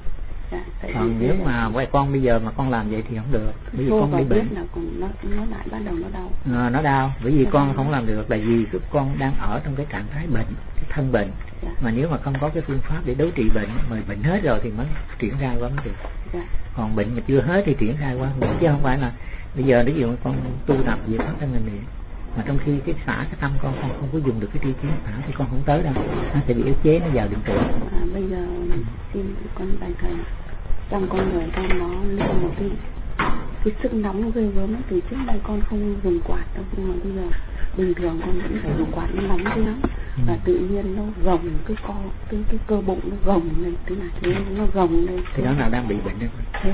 Còn nếu mà quay con bây giờ mà con làm vậy thì không được, bởi vì con bị bệnh. Là còn nó lại bắt đầu nó đau. Nó đau, bởi vì con không làm được là vì con đang ở trong cái trạng thái bệnh, cái thân bệnh. Mà nếu mà không có cái phương pháp để đối trị bệnh, mà bệnh hết rồi thì mới triển khai qua mới được. Còn bệnh mà chưa hết thì triển khai qua được, chứ không phải là bây giờ ví dụ con tu tập gì phát thân ngành niệm mà trong khi cái xả cái tâm con không có dùng được cái tri kiến xả thì con không tới đâu, nó sẽ bị ức chế, nó vào định tưởng. Bây giờ xin con bạch thầy, trong con người con nó là một cái sức nóng nó ghê gớm. Từ trước đây con không dùng quạt đâu, nhưng mà bây giờ bình thường con vẫn phải dùng quạt, nó nóng cái lắm. Và tự nhiên nó gồng cái cơ bụng nó gồng lên thế này, nó gồng lên. Thì đó là đang bị bệnh đó.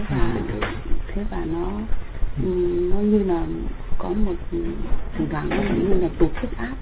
Thế và nó như là có một thỉnh thoảng nó như là tụt huyết áp.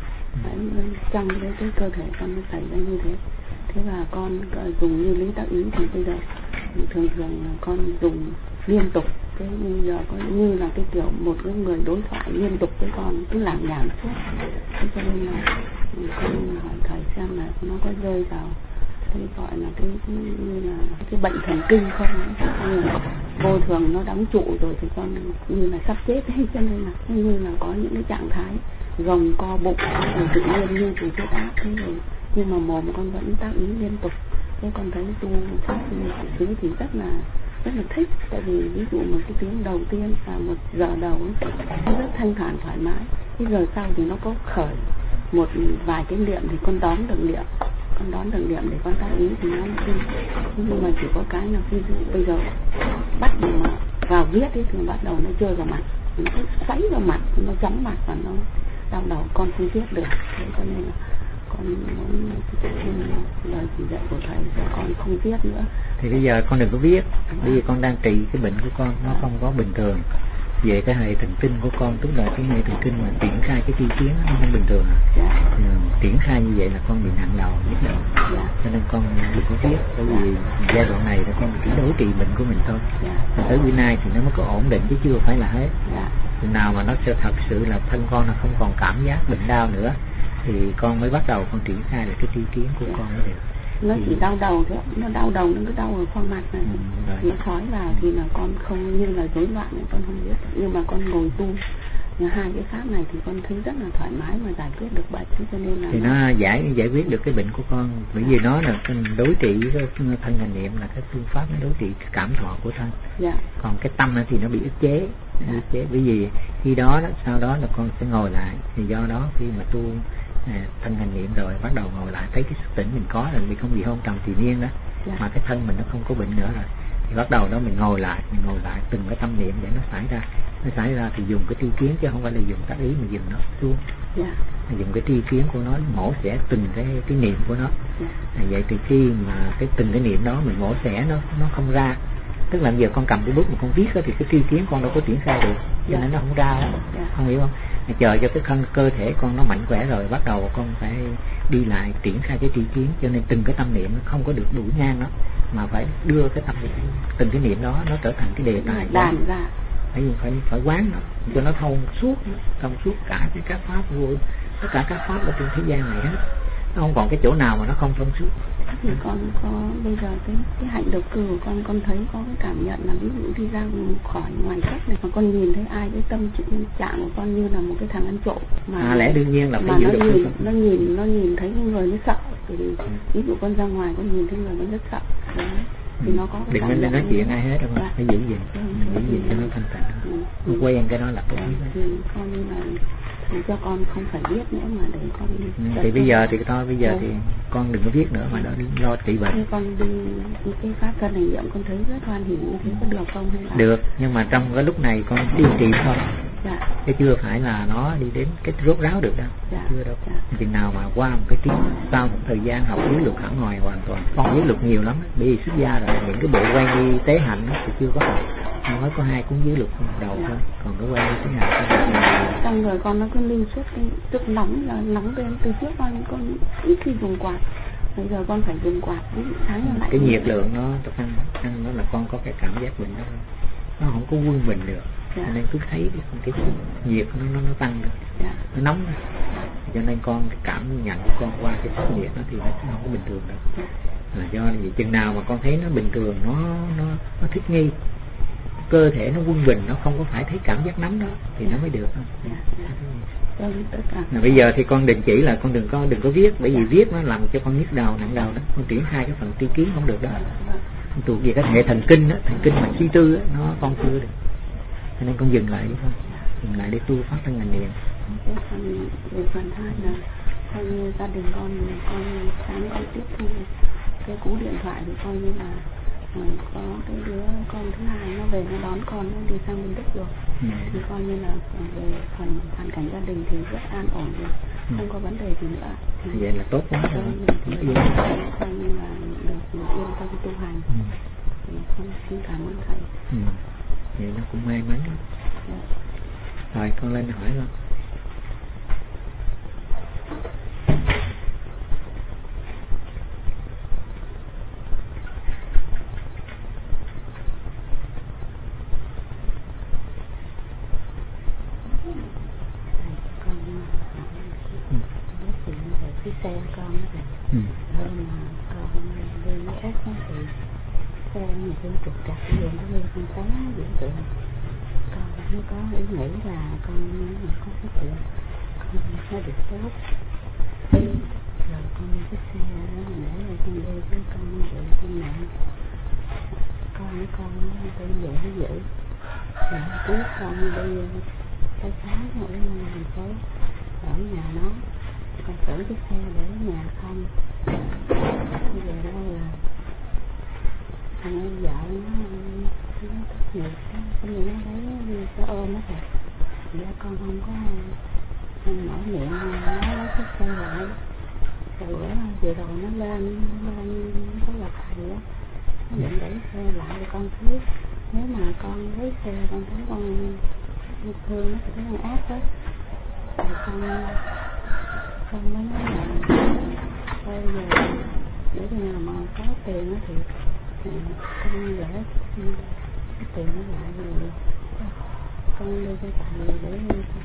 Trong cái cơ thể con nó xảy ra như thế. Thế và con dùng như lý tác ý thì bây giờ thường con dùng liên tục. Thế bây giờ có như là cái kiểu một cái người đối thoại liên tục với con cứ làm nhảm suốt. Thế cho nên là con hỏi thầy xem là nó có rơi vào cái gọi là cái như là cái bệnh thần kinh không, như là vô thường nó đóng trụ rồi thì con như là sắp chết ấy, cho nên là như là có những cái trạng thái gồng co bụng rồi tự nhiên như từ chết áp thế rồi, nhưng mà mồm con vẫn tác ý liên tục. Thế con thấy tu pháp xứ thì rất là thích, tại vì ví dụ một cái tiếng đầu tiên và 1 giờ đầu nó rất thanh thản thoải mái. Cái giờ sau thì nó có khởi một vài cái niệm thì con đón được niệm để con tác ý thì nó đi. Nhưng mà chỉ có cái là ví dụ bây giờ bắt mà vào viết ấy, thì bắt đầu nó chơi vào mặt, nó xoáy vào mặt, nó chóng mặt và nó đau đầu, con không viết được. Thế cho nên là con muốn lời chỉ dạy của thầy cho con không viết nữa. Thì bây giờ con đừng có viết, bởi vì con đang trị cái bệnh của con, nó không có bình thường. Về cái hệ thần kinh của con, tức là cái hệ thần kinh mà triển khai cái tri kiến nó không bình thường. Triển khai như vậy là con bị nặng đầu, nhức đầu. Cho nên con đừng có viết, bởi vì giai đoạn này là con chỉ đối trị bệnh của mình thôi. Tới bữa nay thì nó mới có ổn định chứ chưa phải là hết. Chừng nào mà nó sẽ thật sự là thân con nó không còn cảm giác bệnh đau nữa thì con mới bắt đầu con triển khai là cái tri kiến của con mới được. Nó chỉ đau đầu thôi, nó đau đầu, nó cứ đau ở khoang mặt này. Nó khói vào thì là con không như là rối loạn này, con không biết. Nhưng mà con ngồi tu hai cái pháp này thì con thấy rất là thoải mái mà giải quyết được bệnh, cho nên là thì nó giải quyết được cái bệnh của con, bởi vì nó là đối trị với thân hành niệm, là cái phương pháp nó đối trị cái cảm thọ của thân. Còn cái tâm thì nó bị ức chế, bởi vì khi đó sau đó là con sẽ ngồi lại, thì do đó khi mà tu thân hành niệm rồi bắt đầu ngồi lại thấy cái sức tỉnh mình có rồi, mình không bị hôn trầm thì nhiên đó, mà cái thân mình nó không có bệnh nữa rồi thì bắt đầu đó mình ngồi lại từng cái tâm niệm để nó xảy ra thì dùng cái tri kiến chứ không phải là dùng tác ý, mình dùng nó xuống. Dùng cái tri kiến của nó mổ xẻ từng cái niệm của nó. Vậy từ khi mà từng cái niệm đó mình mổ xẻ nó không ra, tức là giờ con cầm cái bút mà con viết đó, thì cái tri kiến con đâu có triển khai được, cho nên nó không ra đó. Không hiểu không? Chờ cho cái cơ thể con nó mạnh khỏe rồi bắt đầu con phải đi lại triển khai cái tri kiến, cho nên từng cái tâm niệm nó không có được đuổi ngang đó, mà phải đưa cái tâm niệm, từng cái niệm đó nó trở thành cái đề tài đàn ra, phải quán nó cho nó thông suốt cả các pháp vô, tất cả các pháp ở trên thế gian này hết, nó không còn cái chỗ nào mà nó không thông suốt. Thì con có bây giờ cái hạnh đầu cư của con thấy có cái cảm nhận là ví dụ đi ra khỏi ngoài sách này mà con nhìn thấy ai cái tâm trạng của con như là một cái thằng ăn trộm mà lẽ đương nhiên là phải giữ được nó nhìn thấy cái người nó sợ, thì ví dụ con ra ngoài con nhìn thấy người nó rất sợ đó. Thì nó có đừng nên nói chuyện ai hết, không phải giữ gìn cho nó thanh tịnh, quen cái đó là tốt. Thì con như là thì cho con không phải biết nữa mà để con thì bây giờ thì thôi, bây giờ thì con đừng có viết nữa mà lo trị bệnh. Con đi cái pháp thân hành niệm con thấy rất hoan hỉ như thế, có được không hay là được, nhưng mà trong cái lúc này con điều trị thôi. Chứ chưa phải là nó đi đến cái rốt ráo được đâu. Chưa đâu. Chừng nào mà qua một cái tiếng sau một thời gian học giới luật hẳn ngoài hoàn toàn, con giới luật nhiều lắm, bởi vì xuất gia rồi những cái bộ quan đi tế hạnh thì chưa có học, mới có 2 cuốn giới luật đầu thôi, còn cái quan đi tế hạnh trong người con nó cứ lưu suốt cái tức nóng lên. Từ trước con ít khi dùng quạt, bây giờ con phải dùng quạt sáng lại. Cái nhiệt lượng nó tăng nó là con có cái cảm giác bệnh đó, nó không có quân bình được. Nên cứ thấy cái nhiệt nó tăng được, nó nóng rồi. Cho nên con cái cảm nhận của con qua cái nhiệt nó thì nó không có bình thường đâu. là do vì chừng nào mà con thấy nó bình thường, nó thích nghi, cơ thể nó quân bình, nó không có phải thấy cảm giác nóng đó thì nó mới được. Bây giờ thì con đình chỉ là con đừng có viết, bởi vì viết nó làm cho con nhức đầu, nặng đầu đó. Con triển khai cái phần tri kiến không được đó. Thuộc về cái hệ thần kinh đó, thần kinh mà suy tư đó, nó con chưa được, cho nên con dừng lại thôi, dừng lại để tu phát trong ngành niệm. Phần hai là coi như gia đình con sáng con tiếp thu cái cú điện thoại thì coi như là có cái đứa con thứ hai nó về nó đón con nó đi sang bên Đức rồi. Thì coi như là về phần hoàn cảnh gia đình thì rất an ổn rồi, không có vấn đề gì nữa. Thì vậy là tốt quá rồi. coi như là được yên tâm tu hành. Thì con xin cảm ơn thầy. Vậy nó cũng may mắn. Rồi con lên hỏi con. Cái xe con đó thầy, hôm mà con đi với Úc thì xe nhà thương trục trặc ví dụ nó đi con tán diễn tượng, con mới có ý nghĩ là con có cái chuyện con nó được tốt, rồi con đi cái xe đó để rồi con đi với con bị con nặng, con đi dễ rồi cuối con đi cái sáng ở thành phố ở nhà nó, con tưởng cái xe để ở nhà không, bây giờ đâu là thằng em vợ nó tốt nghiệp, cái gì nó lấy xe ôm đó thầy, dạ con không có mở miệng nói lấy cái xe lại, rồi vừa rồi nó lên có gặp thầy á, nó định đẩy xe lại thì con thấy nếu mà con lấy xe con thấy con thương nó sẽ con ác đó, rồi con mới nói là bây giờ để khi nào mà có tiền đó thì con gửi cái tiền nó lại rồi con đưa cho thầy để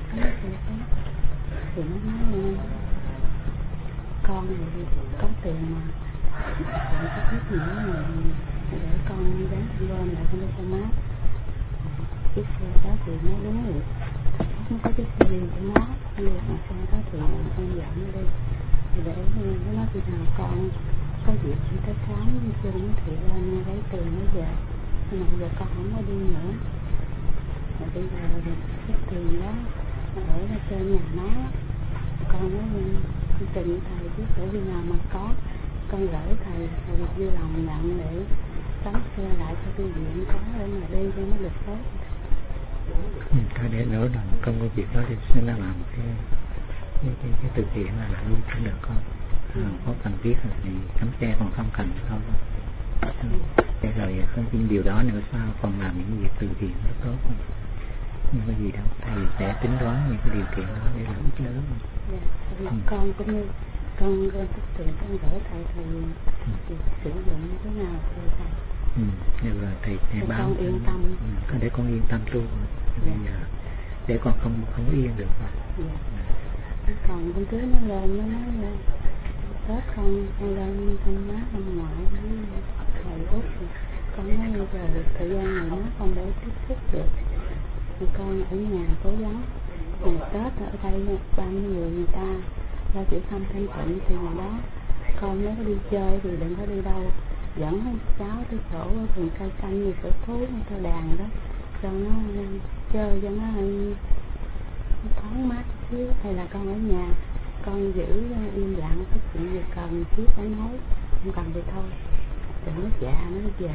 thì nó nói con thì có tiền mà còn có ít nữa mà để con dán gom lại con đưa cho má, chiếc xe đó thì nó đúng rồi, nó có chiếc xe riêng của nó, nhưng mà xe đó thì em dẫn nó đi để nó nói khi nào con có dịp chỉ tới sáng chung thì lên lấy tiền nó về, nhưng mà giờ con không có đi nữa, rồi bây giờ cái tiền đó ở trên nhà nó, con nói trình thầy chứ để khi nào mà có con gửi thầy vui lòng nhận để sắm xe lại cho tôi viện có để mà đi cho nó được tốt. Thôi để nữa là không có việc đó thì sẽ làm cái từ thiện là luôn cũng được con. Có cần thiết thì cắm xe, còn không cần thôi. Rồi không tin điều đó nữa sao còn làm những việc từ thiện rất tốt không? Nhưng có gì đâu, thầy sẽ tính toán những cái điều kiện đó để làm ích lớn. Con cũng như con tích tiền con gửi thầy thì sử dụng thế nào thì thầy. Nhưng mà thầy sẽ báo con yên tâm. Để con yên tâm luôn. Bây giờ để con không yên được rồi. Còn con cưới nó lên nó nói là Tết con lên con má ông ngoại thầy Út thì con nói bây giờ thời gian này nó không để tiếp xúc được thì con ở nhà cố gắng, ngày Tết ở đây bao nhiêu người ta ra chữ thăm thanh tịnh thì ngày đó con nếu có đi chơi thì đừng có đi đâu, dẫn cháu tới chỗ vườn cây xanh như sở thú hay thơ đàn đó cho nó chơi cho nó thoáng mát xíu, hay là con ở nhà con giữ im lặng, cái chuyện gì cần thiết phải nói, không cần thì thôi, đừng nó dạ nó về.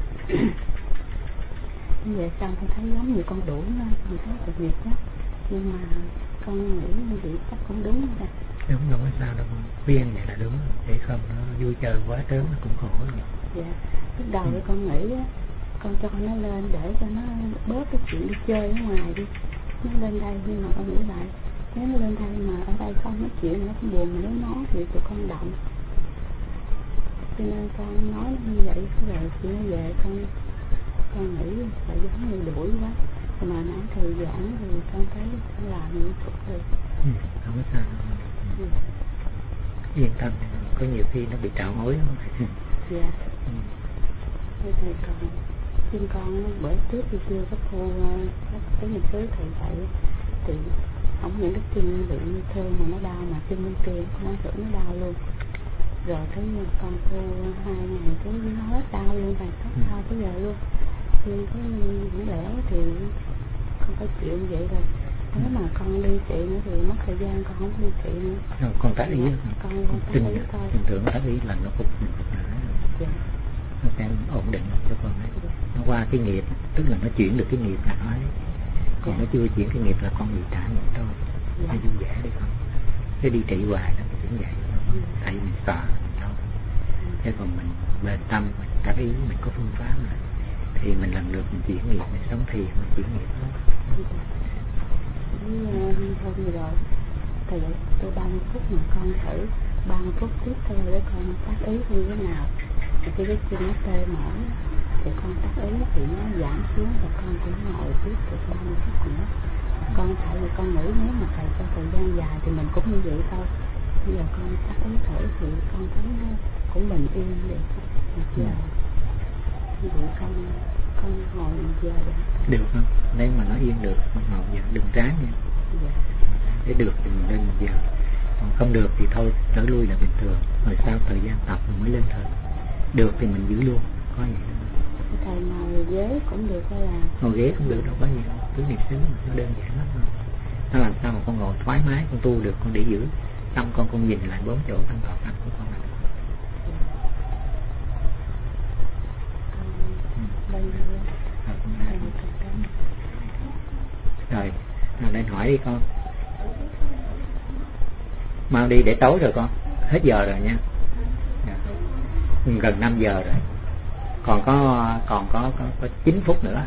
Về xong con thấy giống như con đuổi nó, mình thấy tội nghiệp đó, nhưng mà con nghĩ như vậy chắc cũng đúng rồi. Đúng, không có sao đâu, khuyên vậy là đúng, để không nó vui chơi quá trớn nó cũng khổ rồi. Dạ, lúc đầu thì con nghĩ á, con cho nó lên để cho nó bớt cái chuyện đi chơi ở ngoài đi, nó lên đây, nhưng mà con nghĩ lại nếu nó lên đây mà ở đây không nói chuyện nó cũng buồn, mà nếu nói thì tụi con động, cho nên con nói nó như vậy, rồi khi nó về con nghĩ phải giống như đuổi quá, mà nãy thời giãn thì con thấy con làm những chút được. Không có sao đâu. Yên tâm, có nhiều khi nó bị trạo hối không? Dạ. Thầy còn xin con bữa trước thì chưa có cô cái mình xứ thầy dạy thì không những cái chân bị thương mà nó đau, mà chân bên kia nó thử nó đau luôn. Rồi thấy con cô 2 ngày cái nó hết đau luôn, và hết đau tới giờ luôn. Nhưng cái những lẽ thì con phải chịu như vậy rồi. Nếu mà con đi trị nữa thì mất thời gian, con không đi trị nữa. Không, con tác ý. Con tác ý thôi. Bình thường tác ý là nó cũng Dạ. nó sẽ ổn định cho con ấy. Nó qua cái nghiệp, tức là nó chuyển được cái nghiệp là nó ấy. Còn nó chưa chuyển cái nghiệp là con bị trả nghiệp thôi. Nó vui vẻ đi con. Cứ đi trị hoài nó cũng vậy. Tại vì mình sợ mình đâu. Thế còn mình bền tâm, mình tác ý, mình có phương pháp mà, thì mình lần lượt mình chuyển nghiệp, mình sống thiền, mình chuyển nghiệp đó. Hôm vừa rồi thầy dạy tôi 30 phút mà con thử 30 phút tiếp theo để con tác ý như thế nào. Thì cái chân nó tê mỏi thì con tác ý thì nó giảm xuống và con cũng ngồi tiếp được 30 phút nữa. Con tại vì con nghĩ nếu mà thầy cho thời gian dài thì mình cũng như vậy thôi. Bây giờ con tác ý thử thì con thấy nó cũng bình yên được một giờ. Như vậy con ngồi một giờ được không? Nếu mà nó yên được con ngồi giờ, đừng ráng nha. Dạ. Để được thì mình lên 1 giờ, còn không được thì thôi trở lui là bình thường, rồi sau thời gian tập mình mới lên thường. Được thì mình giữ luôn, có gì đâu. Thầy ngồi ghế cũng được hay là Ngồi ghế cũng được, đâu có gì đâu, cứ niệm xứ mà nó đơn giản lắm thôi. Nó làm sao mà con ngồi thoải mái, con tu được, con để giữ xong con nhìn lại 4 chỗ tăng thọ tâm của con là được. Rồi, lên hỏi đi con. Mau đi để tối rồi con. Hết giờ rồi nha. Gần 5 giờ rồi. Còn có 9 phút nữa.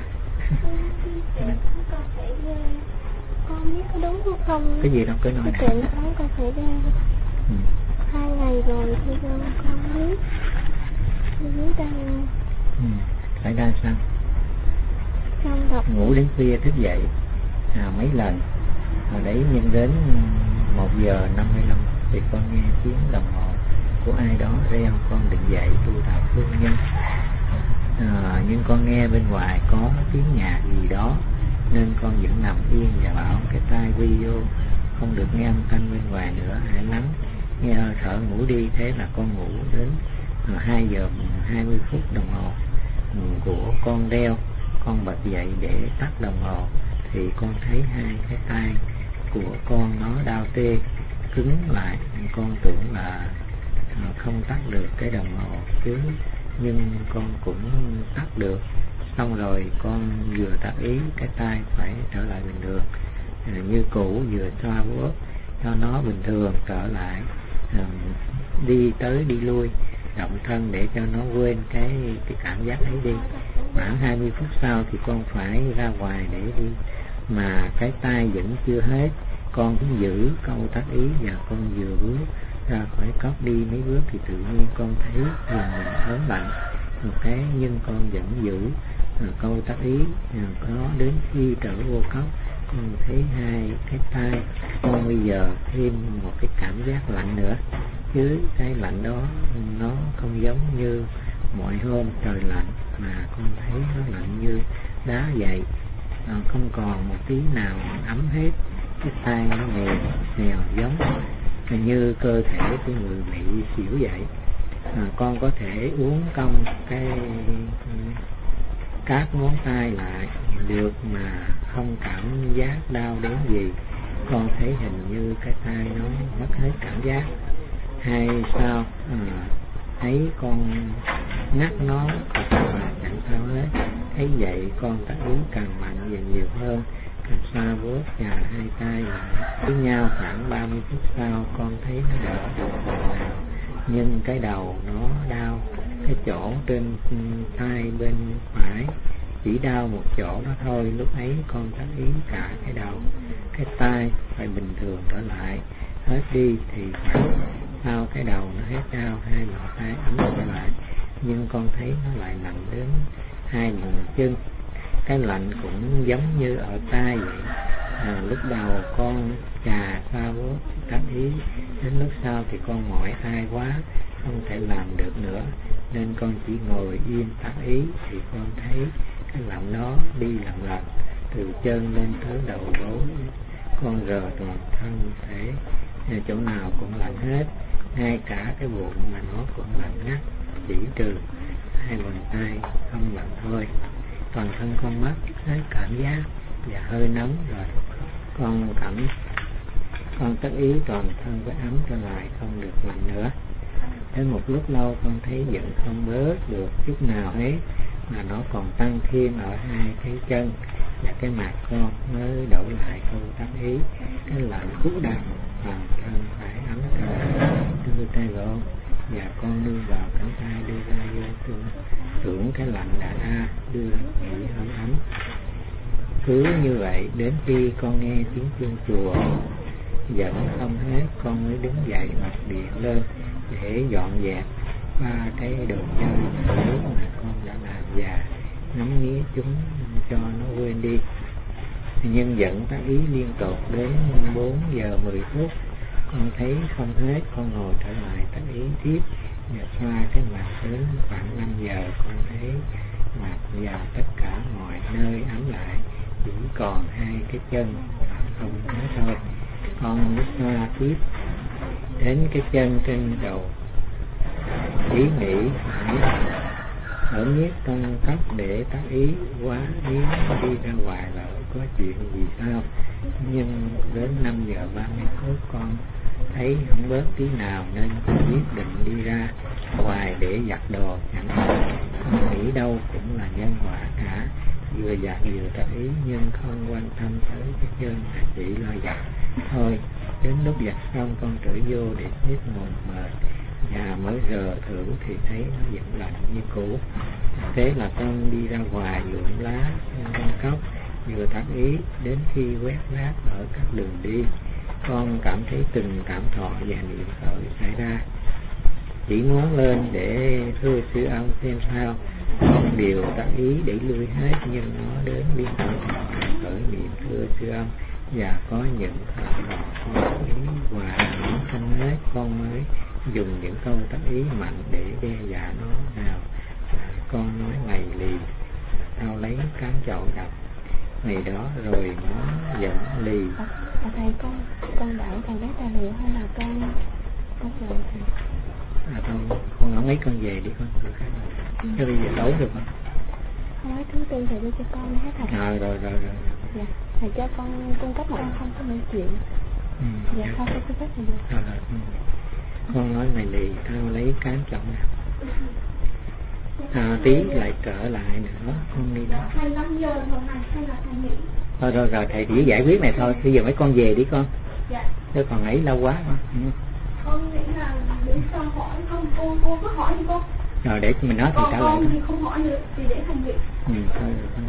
Con biết có đúng không? Cái gì đâu cứ nói. Cái chuyện đó con phải ra 2 ngày rồi thì con biết. Con biết đây. Phải ra sao? Con đọc. Ngủ đến khuya thức dậy mấy lần, rồi đấy nhưng đến 1 giờ 55 thì con nghe tiếng đồng hồ của ai đó reo con định dậy tu đạo phương nhân. Nhưng con nghe bên ngoài có tiếng nhạc gì đó nên con vẫn nằm yên và bảo cái tai quy vô, không được nghe âm thanh bên ngoài nữa, hãy lắng nghe hơi thở ngủ đi. Thế là con ngủ đến 2 giờ 20 phút đồng hồ của con đeo. Con bật dậy để tắt đồng hồ thì con thấy 2 cái tay của con nó đau tê cứng lại. Con tưởng là không tắt được cái đồng hồ chứ, nhưng con cũng tắt được. Xong rồi con vừa tác ý cái tay phải trở lại bình thường như cũ, vừa xoa vuốt cho nó bình thường trở lại, đi tới đi lui động thân để cho nó quên cái cảm giác ấy đi. Khoảng 20 phút sau thì con phải ra ngoài để đi, mà cái tay vẫn chưa hết. Con cũng giữ câu tác ý và con vừa bước ra khỏi cốc đi mấy bước thì tự nhiên con thấy lòng mình ớn lạnh một cái, nhưng con vẫn giữ câu tác ý. Có đến khi trở vô cốc con thấy 2 cái tay con bây giờ thêm một cái cảm giác lạnh nữa, chứ cái lạnh đó nó không giống như mọi hôm trời lạnh, mà con thấy nó lạnh như đá vậy, không còn một tí nào ấm hết. Cái tay nó nghèo giống như cơ thể của người bị xỉu vậy. Con có thể uốn cong các ngón tay lại được mà không cảm giác đau đớn gì. Con thấy hình như cái tay nó mất hết cảm giác. Hay sao thấy con ngắt nó còn là chẳng sao hết. Thấy vậy con tác ý càng mạnh và nhiều hơn, càng xoa vuốt và 2 tay lại với nhau. Khoảng 30 phút sau con thấy nó đỡ được phần nào, nhưng cái đầu nó đau. Cái chỗ trên tay bên phải chỉ đau một chỗ đó thôi. Lúc ấy con tác ý cả cái đầu, cái tay phải bình thường trở lại. Hết đi thì phải sau cái đầu nó hết đau, 2 bàn tay ấm trở lại, nhưng con thấy nó lại nặng đến 2 bàn chân. Cái lạnh cũng giống như ở tay vậy. Lúc đầu con chà xoa vuốt tác ý, đến lúc sau thì con mỏi tay quá không thể làm được nữa, nên con chỉ ngồi yên tác ý thì con thấy cái lạnh đó đi lần từ chân lên tới đầu gối, con rờ toàn thân thể chỗ nào cũng lạnh hết, ngay cả cái bụng mà nó cũng lạnh ngắt, chỉ trừ hai bàn tay không lạnh thôi. Toàn thân con mất hết cảm giác và hơi nóng rồi, con tác ý toàn thân với ấm trở lại, không được lạnh nữa. Đến một lúc lâu con thấy giận không bớt được chút nào hết, mà nó còn tăng thêm ở hai cái chân và cái mặt con mới đổi lại câu tác ý. Cái lạnh cú đằng toàn thân phải ấm trở, đưa tay gọn và con đưa vào cánh tay, đưa ra vô tưởng cái lạnh đã ra, đưa nghỉ hơi ấm. Cứ như vậy đến khi con nghe tiếng chuông chùa vẫn không hết, con mới đứng dậy bật điện lên để dọn dẹp qua cái đồ chơi lúc mà con đã làm và ngắm nghía chúng cho nó quên đi. Nhưng vẫn tác ý liên tục đến 4 giờ 10 phút, con thấy không hết, con ngồi trở lại tác ý tiếp và xoa cái mặt đến khoảng 5 giờ, con thấy mặt và tất cả mọi nơi ấm lại, chỉ còn hai cái chân không hết thôi. Con mới xoa tiếp đến cái chân trên đầu, ý nghĩ ở miết tăng tóc để tác ý quá biến đi ra ngoài lỡ có chuyện gì sao. Nhưng đến 5 giờ 30 phút con thấy không bớt tí nào nên con quyết định đi ra ngoài để giặt đồ. Chẳng hạn con nghĩ đâu cũng là nhân quả cả, vừa giặt vừa tác ý nhưng không quan tâm tới cái chân, chỉ lo giặt thôi. Đến lúc giặt xong con trở vô để hết mồm mệt và mới rờ thử thì thấy nó vẫn lạnh như cũ. Thế là con đi ra ngoài lượm lá trong cốc vừa tác ý, đến khi quét rác ở các đường đi con cảm thấy từng cảm thọ và niệm khởi xảy ra. Chỉ muốn lên để thưa sư ông xem sao, con điều tác ý để lui hết nhưng nó đến liên tục khởi niệm thưa sư ông và có những thọ con ý hòa không hết, con mới dùng những câu tác ý mạnh để đe dọa nó. Nào con nói mày lì, tao lấy cán chậu đập ngày đó rồi nó giận lì. Thầy con đợi thầy lấy tài liệu hay là con về thầy? Con nói mấy con về đi con, cho bây giờ đấu được không? Nói thứ tư thầy đưa cho con hết thầy. Rồi. Dạ, thầy cho con cung cấp một con không có nói chuyện. Dạ, con sẽ cung cấp thầy được. Con nói mày lì, tao lấy cán chậu đập. Tí lại trở lại nữa, con đi đó. 25 giờ hôm nay hay là thầy nghỉ? Rồi thầy chỉ giải quyết này thôi, bây giờ mấy con về đi con. Dạ. Chứ còn ấy lâu quá con. Con nghĩ là để sao hỏi không, cô cứ hỏi đi con. Rồi để mình nói thì trả lời. Con thì không hỏi nữa, thì để thầy nghỉ. Thôi rồi.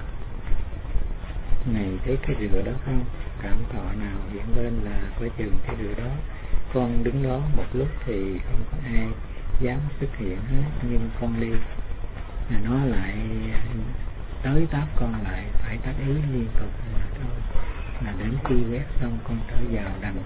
Này thấy cái rửa đó không? Cảm thọ nào hiện lên là coi chừng cái rửa đó. Con đứng đó một lúc thì không có ai dám xuất hiện hết, nhưng con đi nó lại tới táp con lại phải tác ý liên tục mà thôi. Mà đến khi quét xong con trở vào đằng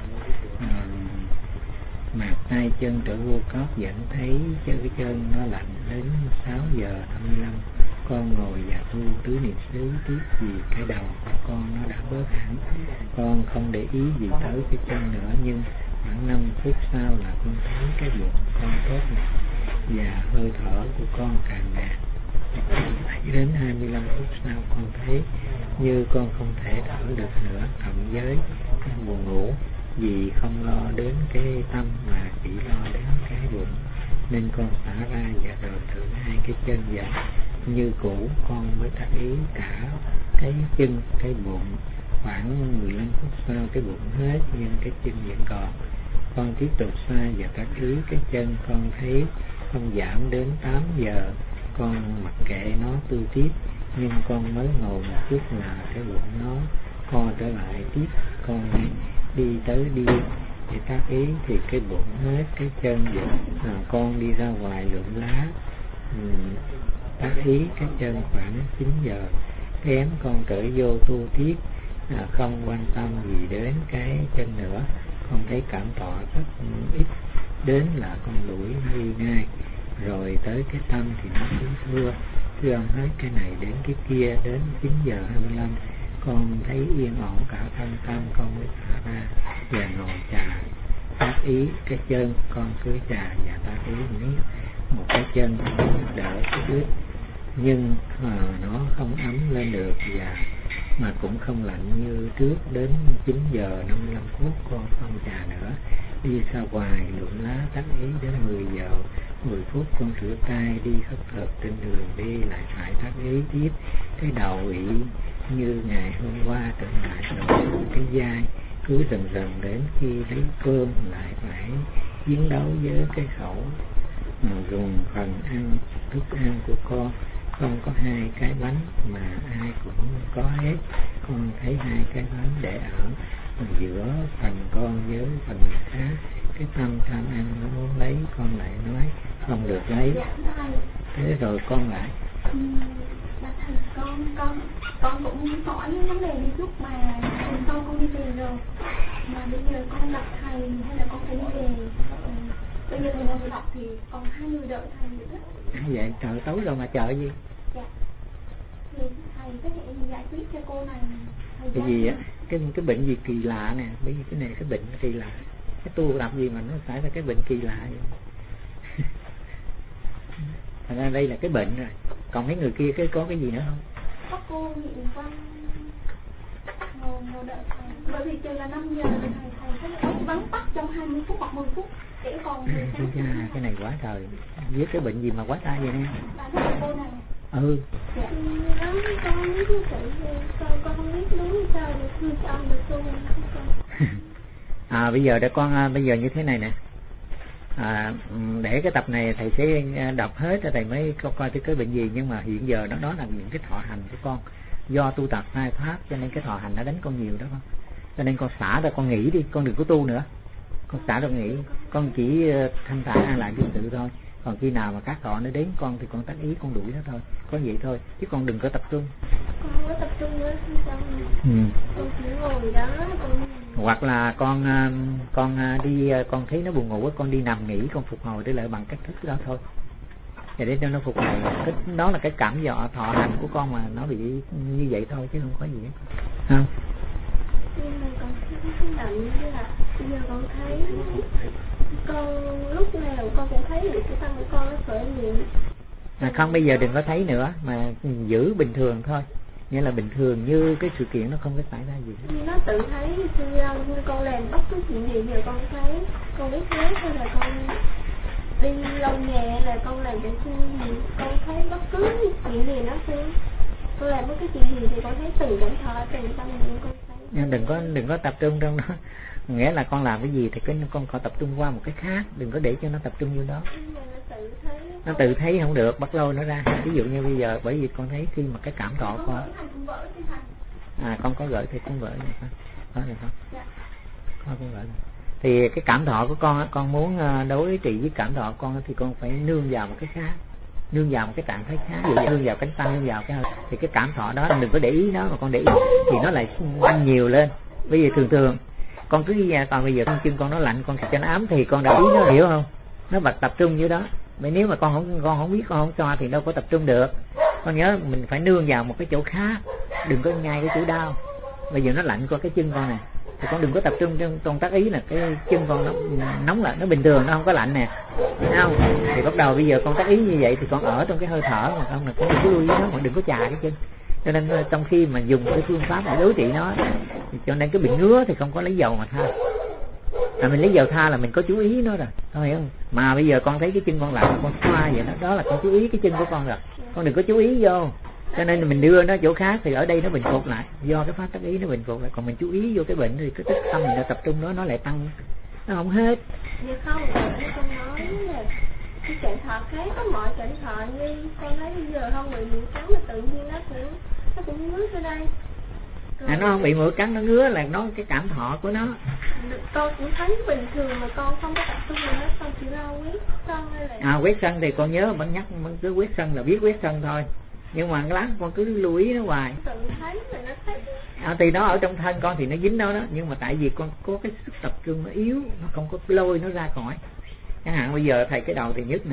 mặt hai chân trở vô cốc, vẫn thấy cái chân nó lạnh. Đến 6 giờ 55 con ngồi và tu tứ niệm xứ tiếp vì cái đầu của con nó đã bớt hẳn. Con không để ý gì tới cái chân nữa, nhưng khoảng 5 phút sau là con thấy cái bụng con tốt này và hơi thở của con càng nhạt. Đến 25 phút sau con thấy như con không thể thở được nữa, cộng với cái buồn ngủ vì không lo đến cái tâm mà chỉ lo đến cái bụng, nên con xả ra và rồi thử hai cái chân và như cũ. Con mới tác ý cả cái chân cái bụng. Khoảng 15 phút sau cái bụng hết nhưng cái chân vẫn còn. Con tiếp tục xoay và tác ý cái chân, con thấy không giảm. Đến 8 giờ con mặc kệ nó tu tiếp, nhưng con mới ngồi một chút là cái bụng nó co trở lại tiếp. Con đi tới đi để tác ý thì cái bụng hết, cái chân vẫn. Con đi ra ngoài lượm lá, tác ý cái chân. Khoảng 9 giờ kém con trở vô tu tiếp, không quan tâm gì đến cái chân nữa. Con thấy cảm thọ rất ít, đến là con đuổi đi ngay. rồi tới cái tâm thì nó cứ thưa ông hết cái này đến cái kia, đến 9 giờ 25 con thấy yên ổn cả thân tâm, con mới thả ra và ngồi trà tác ý cái chân, con cứ trà và tác ý miết một cái chân đỡ cái ướt, nhưng nó không ấm lên được và mà cũng không lạnh như trước. Đến 9 giờ 55 phút con không trà nữa, đi ra ngoài lượm lá tác ý đến 10 giờ 10 phút con rửa tay, đi khất thực trên đường đi lại phải tác ý tiếp cái đầu ị như ngày hôm qua trở lại rồi cái vai, cứ dần dần đến khi lấy cơm lại phải chiến đấu với cái khẩu dùng phần ăn thức ăn của con. Không có 2 cái bánh mà ai cũng có hết, con thấy 2 cái bánh để ở giữa phần con với phần người khác. Cái tâm tham ăn nó muốn lấy, con lại nói không được lấy, thế rồi con lại con cũng hỏi vấn đề đi chút mà con đi về rồi, mà bây giờ con đặt thầy hay là con phải đi về? Bây giờ thầy ngồi đọc thì còn 2 người đợi thầy nữa. Vậy trời tối rồi mà chờ gì? Dạ. Thì thầy có thể giải quyết cho cô này. Cái gì á? Cái bệnh gì kỳ lạ nè, bây giờ cái này cái bệnh kỳ lạ. Cái tu làm gì mà nó xảy ra cái bệnh kỳ lạ vậy? Thật ra đây là cái bệnh rồi. Còn mấy người kia có cái gì nữa không? Có cô Nguyễn Văn ngồi đợi thầy. Bởi vì trời là 5 giờ rồi thầy có thể vắng tắt trong 20 phút hoặc 10 phút để còn cái này quá trời. Với cái bệnh gì mà quá tai vậy nè? Là cô này. Ừ. Dạ. Con biết cái sự con không biết đúng sao được thương cho ông được tu. Bây giờ để con bây giờ như thế này nè. Để cái tập này thầy sẽ đọc hết cho thầy mới coi cái bệnh gì, nhưng mà hiện giờ đó là những cái thọ hành của con do tu tập sai pháp, cho nên cái thọ hành nó đánh con nhiều đó con, cho nên con xả ra, con nghỉ đi, con đừng có tu nữa, con xả ra nghỉ, con chỉ thanh thản an lạc vô sự thôi. Còn khi nào mà các thọ nó đến con thì con tác ý con đuổi nó thôi, có vậy thôi, chứ con đừng có tập trung. Con không có tập trung nữa, con chỉ ngồi đó hoặc là con đi, con thấy nó buồn ngủ con đi nằm nghỉ, con phục hồi để lại bằng cách thức đó thôi, để cho nó phục hồi. Đó là cái cảm dọ thọ hành của con mà nó bị như vậy thôi, chứ không có gì hết. Không? Nhưng mà con thấy lạnh, với là bây giờ con thấy con lúc nào con cũng thấy được cái tâm của con nó khởi niệm. Không, bây giờ đừng có thấy nữa mà giữ bình thường thôi, nghĩa là bình thường như cái sự kiện nó không có xảy ra gì. Nó tự thấy khi con làm bất cứ chuyện gì giờ con thấy, con biết hết, hay là con đi lau nhà là con làm cái gì, con thấy bất cứ chuyện gì nó sẽ, con làm bất cứ chuyện gì thì con thấy từng cảnh thọ, từng tâm niệm con thấy. Nhưng đừng có tập trung trong đó, nghĩa là con làm cái gì thì con có tập trung qua một cái khác, đừng có để cho nó tập trung vô đó. Nó tự thấy không được, bắt lôi nó ra. Ví dụ như bây giờ, bởi vì con thấy khi mà cái cảm thọ con con có gửi thì con gửi này con có được không? Con gửi này. Thì cái cảm thọ của con muốn đối trị với cảm thọ con thì con phải nương vào một cái khác, nương vào một cái trạng thái khác, ví dụ nương vào cánh tay, nương vào cái thì cái cảm thọ đó đừng có để ý nó, mà con để ý thì nó lại tăng nhiều lên. Bây giờ thường con cứ đi còn bây giờ con chân con nó lạnh, con cho nó ấm thì con đã ý nó, hiểu không? Nó bật tập trung dưới đó. Mà nếu mà con không biết, con không cho thì đâu có tập trung được. Con nhớ mình phải nương vào một cái chỗ khác, đừng có ngay cái chỗ đau. Bây giờ nó lạnh qua cái chân con nè, thì con đừng có tập trung trong con tác ý là cái chân con nó nóng lại, nó bình thường, nó không có lạnh nè, thấy không? Thì bắt đầu bây giờ con tác ý như vậy thì con ở trong cái hơi thở mà không là con cứ lưu ý nó, mà đừng có chà cái chân. Cho nên trong khi mà dùng cái phương pháp để đối trị nó thì cho nên cái bệnh ngứa thì không có lấy dầu mà tha. Mình lấy dầu tha là mình có chú ý nó rồi, có hiểu không? Mà bây giờ con thấy cái chân con lạnh, con xoa vậy đó, đó là con chú ý cái chân của con rồi, con đừng có chú ý vô. Cho nên mình đưa nó chỗ khác thì ở đây nó bình phục lại, do cái pháp tác ý nó bình phục lại. Còn mình chú ý vô cái bệnh thì cái tích tâm mình đã tập trung đó, nó lại tăng, nó không hết. Nhưng không, con nói là cái trạng thọ khác có mọi trạng thọ, như con thấy bây giờ không bị mũi cắn là tự nhiên nó cũng ngứa ở đây. Nó không bị mũi cắn, nó ngứa là nó cái cảm thọ của nó. Con cũng thấy bình thường mà con không có tập trung gì hết, con chỉ lo quét sân hay là... Quét sân thì con nhớ vẫn nhắc, cứ quét sân là biết quét sân thôi. Nhưng mà lát con cứ lưu ý nó hoài. Tự thấy mà nó thấy. Thì nó ở trong thân con thì nó dính đó đó, nhưng mà tại vì con có cái sức tập trung nó yếu, nó không có lôi nó ra khỏi. Chẳng hạn bây giờ thầy cái đầu thì nhức nè,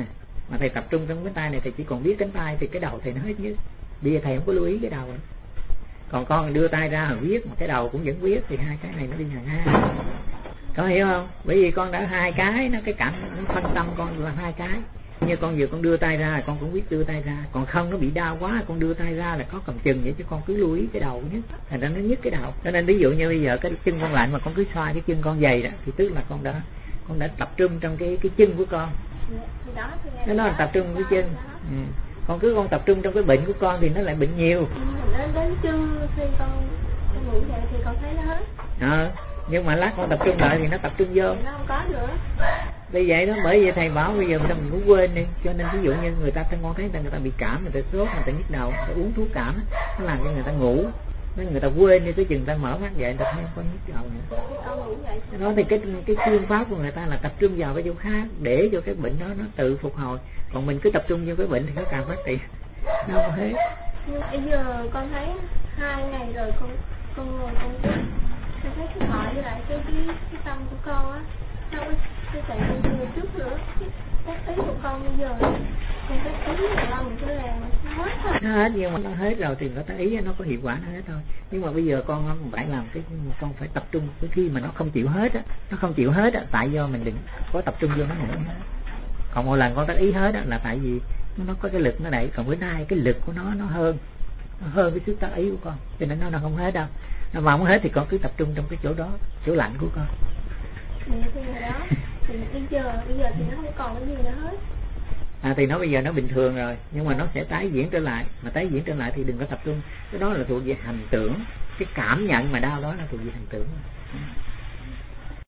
Mà thầy tập trung trong cánh tay này, thầy chỉ còn biết cánh tay thì cái đầu thầy nó hết nhức. Bây giờ thầy không có lưu ý cái đầu nữa. Còn con đưa tay ra mà viết mà cái đầu cũng vẫn viết thì hai cái này nó đi hàng hai. Có hiểu không? Bởi vì con đã hai cái, nó cái cảm nó phân tâm con là hai cái. Như con vừa con đưa tay ra con cũng biết đưa tay ra, còn không nó bị đau quá con đưa tay ra là có cầm chừng vậy, chứ con cứ lưu ý cái đầu nhất, thành ra nó nhức cái đầu. Cho nên ví dụ như bây giờ cái chân con lạnh mà con cứ xoa cái chân con dày đó thì tức là con đã tập trung trong cái chân của con. Nó là tập trung cái chân. Con cứ tập trung trong cái bệnh của con thì nó lại bệnh nhiều. Đến trưa khi con ngủ dậy thì con thấy nó hết. Nhưng mà lát con tập trung lại thì nó tập trung vô. Nó không có nữa. Vì vậy đó, bởi vì thầy bảo bây giờ mình cũng quên đi. Cho nên ví dụ như người ta con thấy người ta bị cảm, người ta sốt, người ta nhức đầu, người ta uống thuốc cảm, nó làm cho người ta ngủ, người ta quên đi, tới chừng người ta mở mắt dậy người ta thấy không có nhức đầu nữa. Đó thì cái phương pháp của người ta là tập trung vào cái chỗ khác để cho cái bệnh đó nó tự phục hồi. Còn mình cứ tập trung vào cái bệnh thì nó càng phát triển. Đâu có hết. Bây giờ con thấy 2 ngày rồi con ngồi con thấy cái thoại với lại cái tâm của con á, sao cái chạy như trước nữa, cái ý của con bây giờ con cái ý là mình cứ làm nó hết nhưng mà nó hết rồi thì cái ý nó có hiệu quả nó hết thôi. Nhưng mà bây giờ con phải làm con phải tập trung khi mà nó không chịu hết á, tại do mình đừng có tập trung vô nó nữa. Còn một lần con tác ý hết á là tại vì nó có cái lực nó đẩy, còn bữa nay cái lực của nó hơn cái sức tác ý của con, cho nên nó không hết đâu. Mà không hết thì con cứ tập trung trong cái chỗ đó, chỗ lạnh của con. Thì đó, thì bây giờ thì nó không còn cái gì nữa hết. Thì nó bây giờ nó bình thường rồi, nhưng mà nó sẽ tái diễn trở lại. Mà tái diễn trở lại thì đừng có tập trung, cái đó là thuộc về hành tưởng. Cái cảm nhận mà đau đó là thuộc về hành tưởng.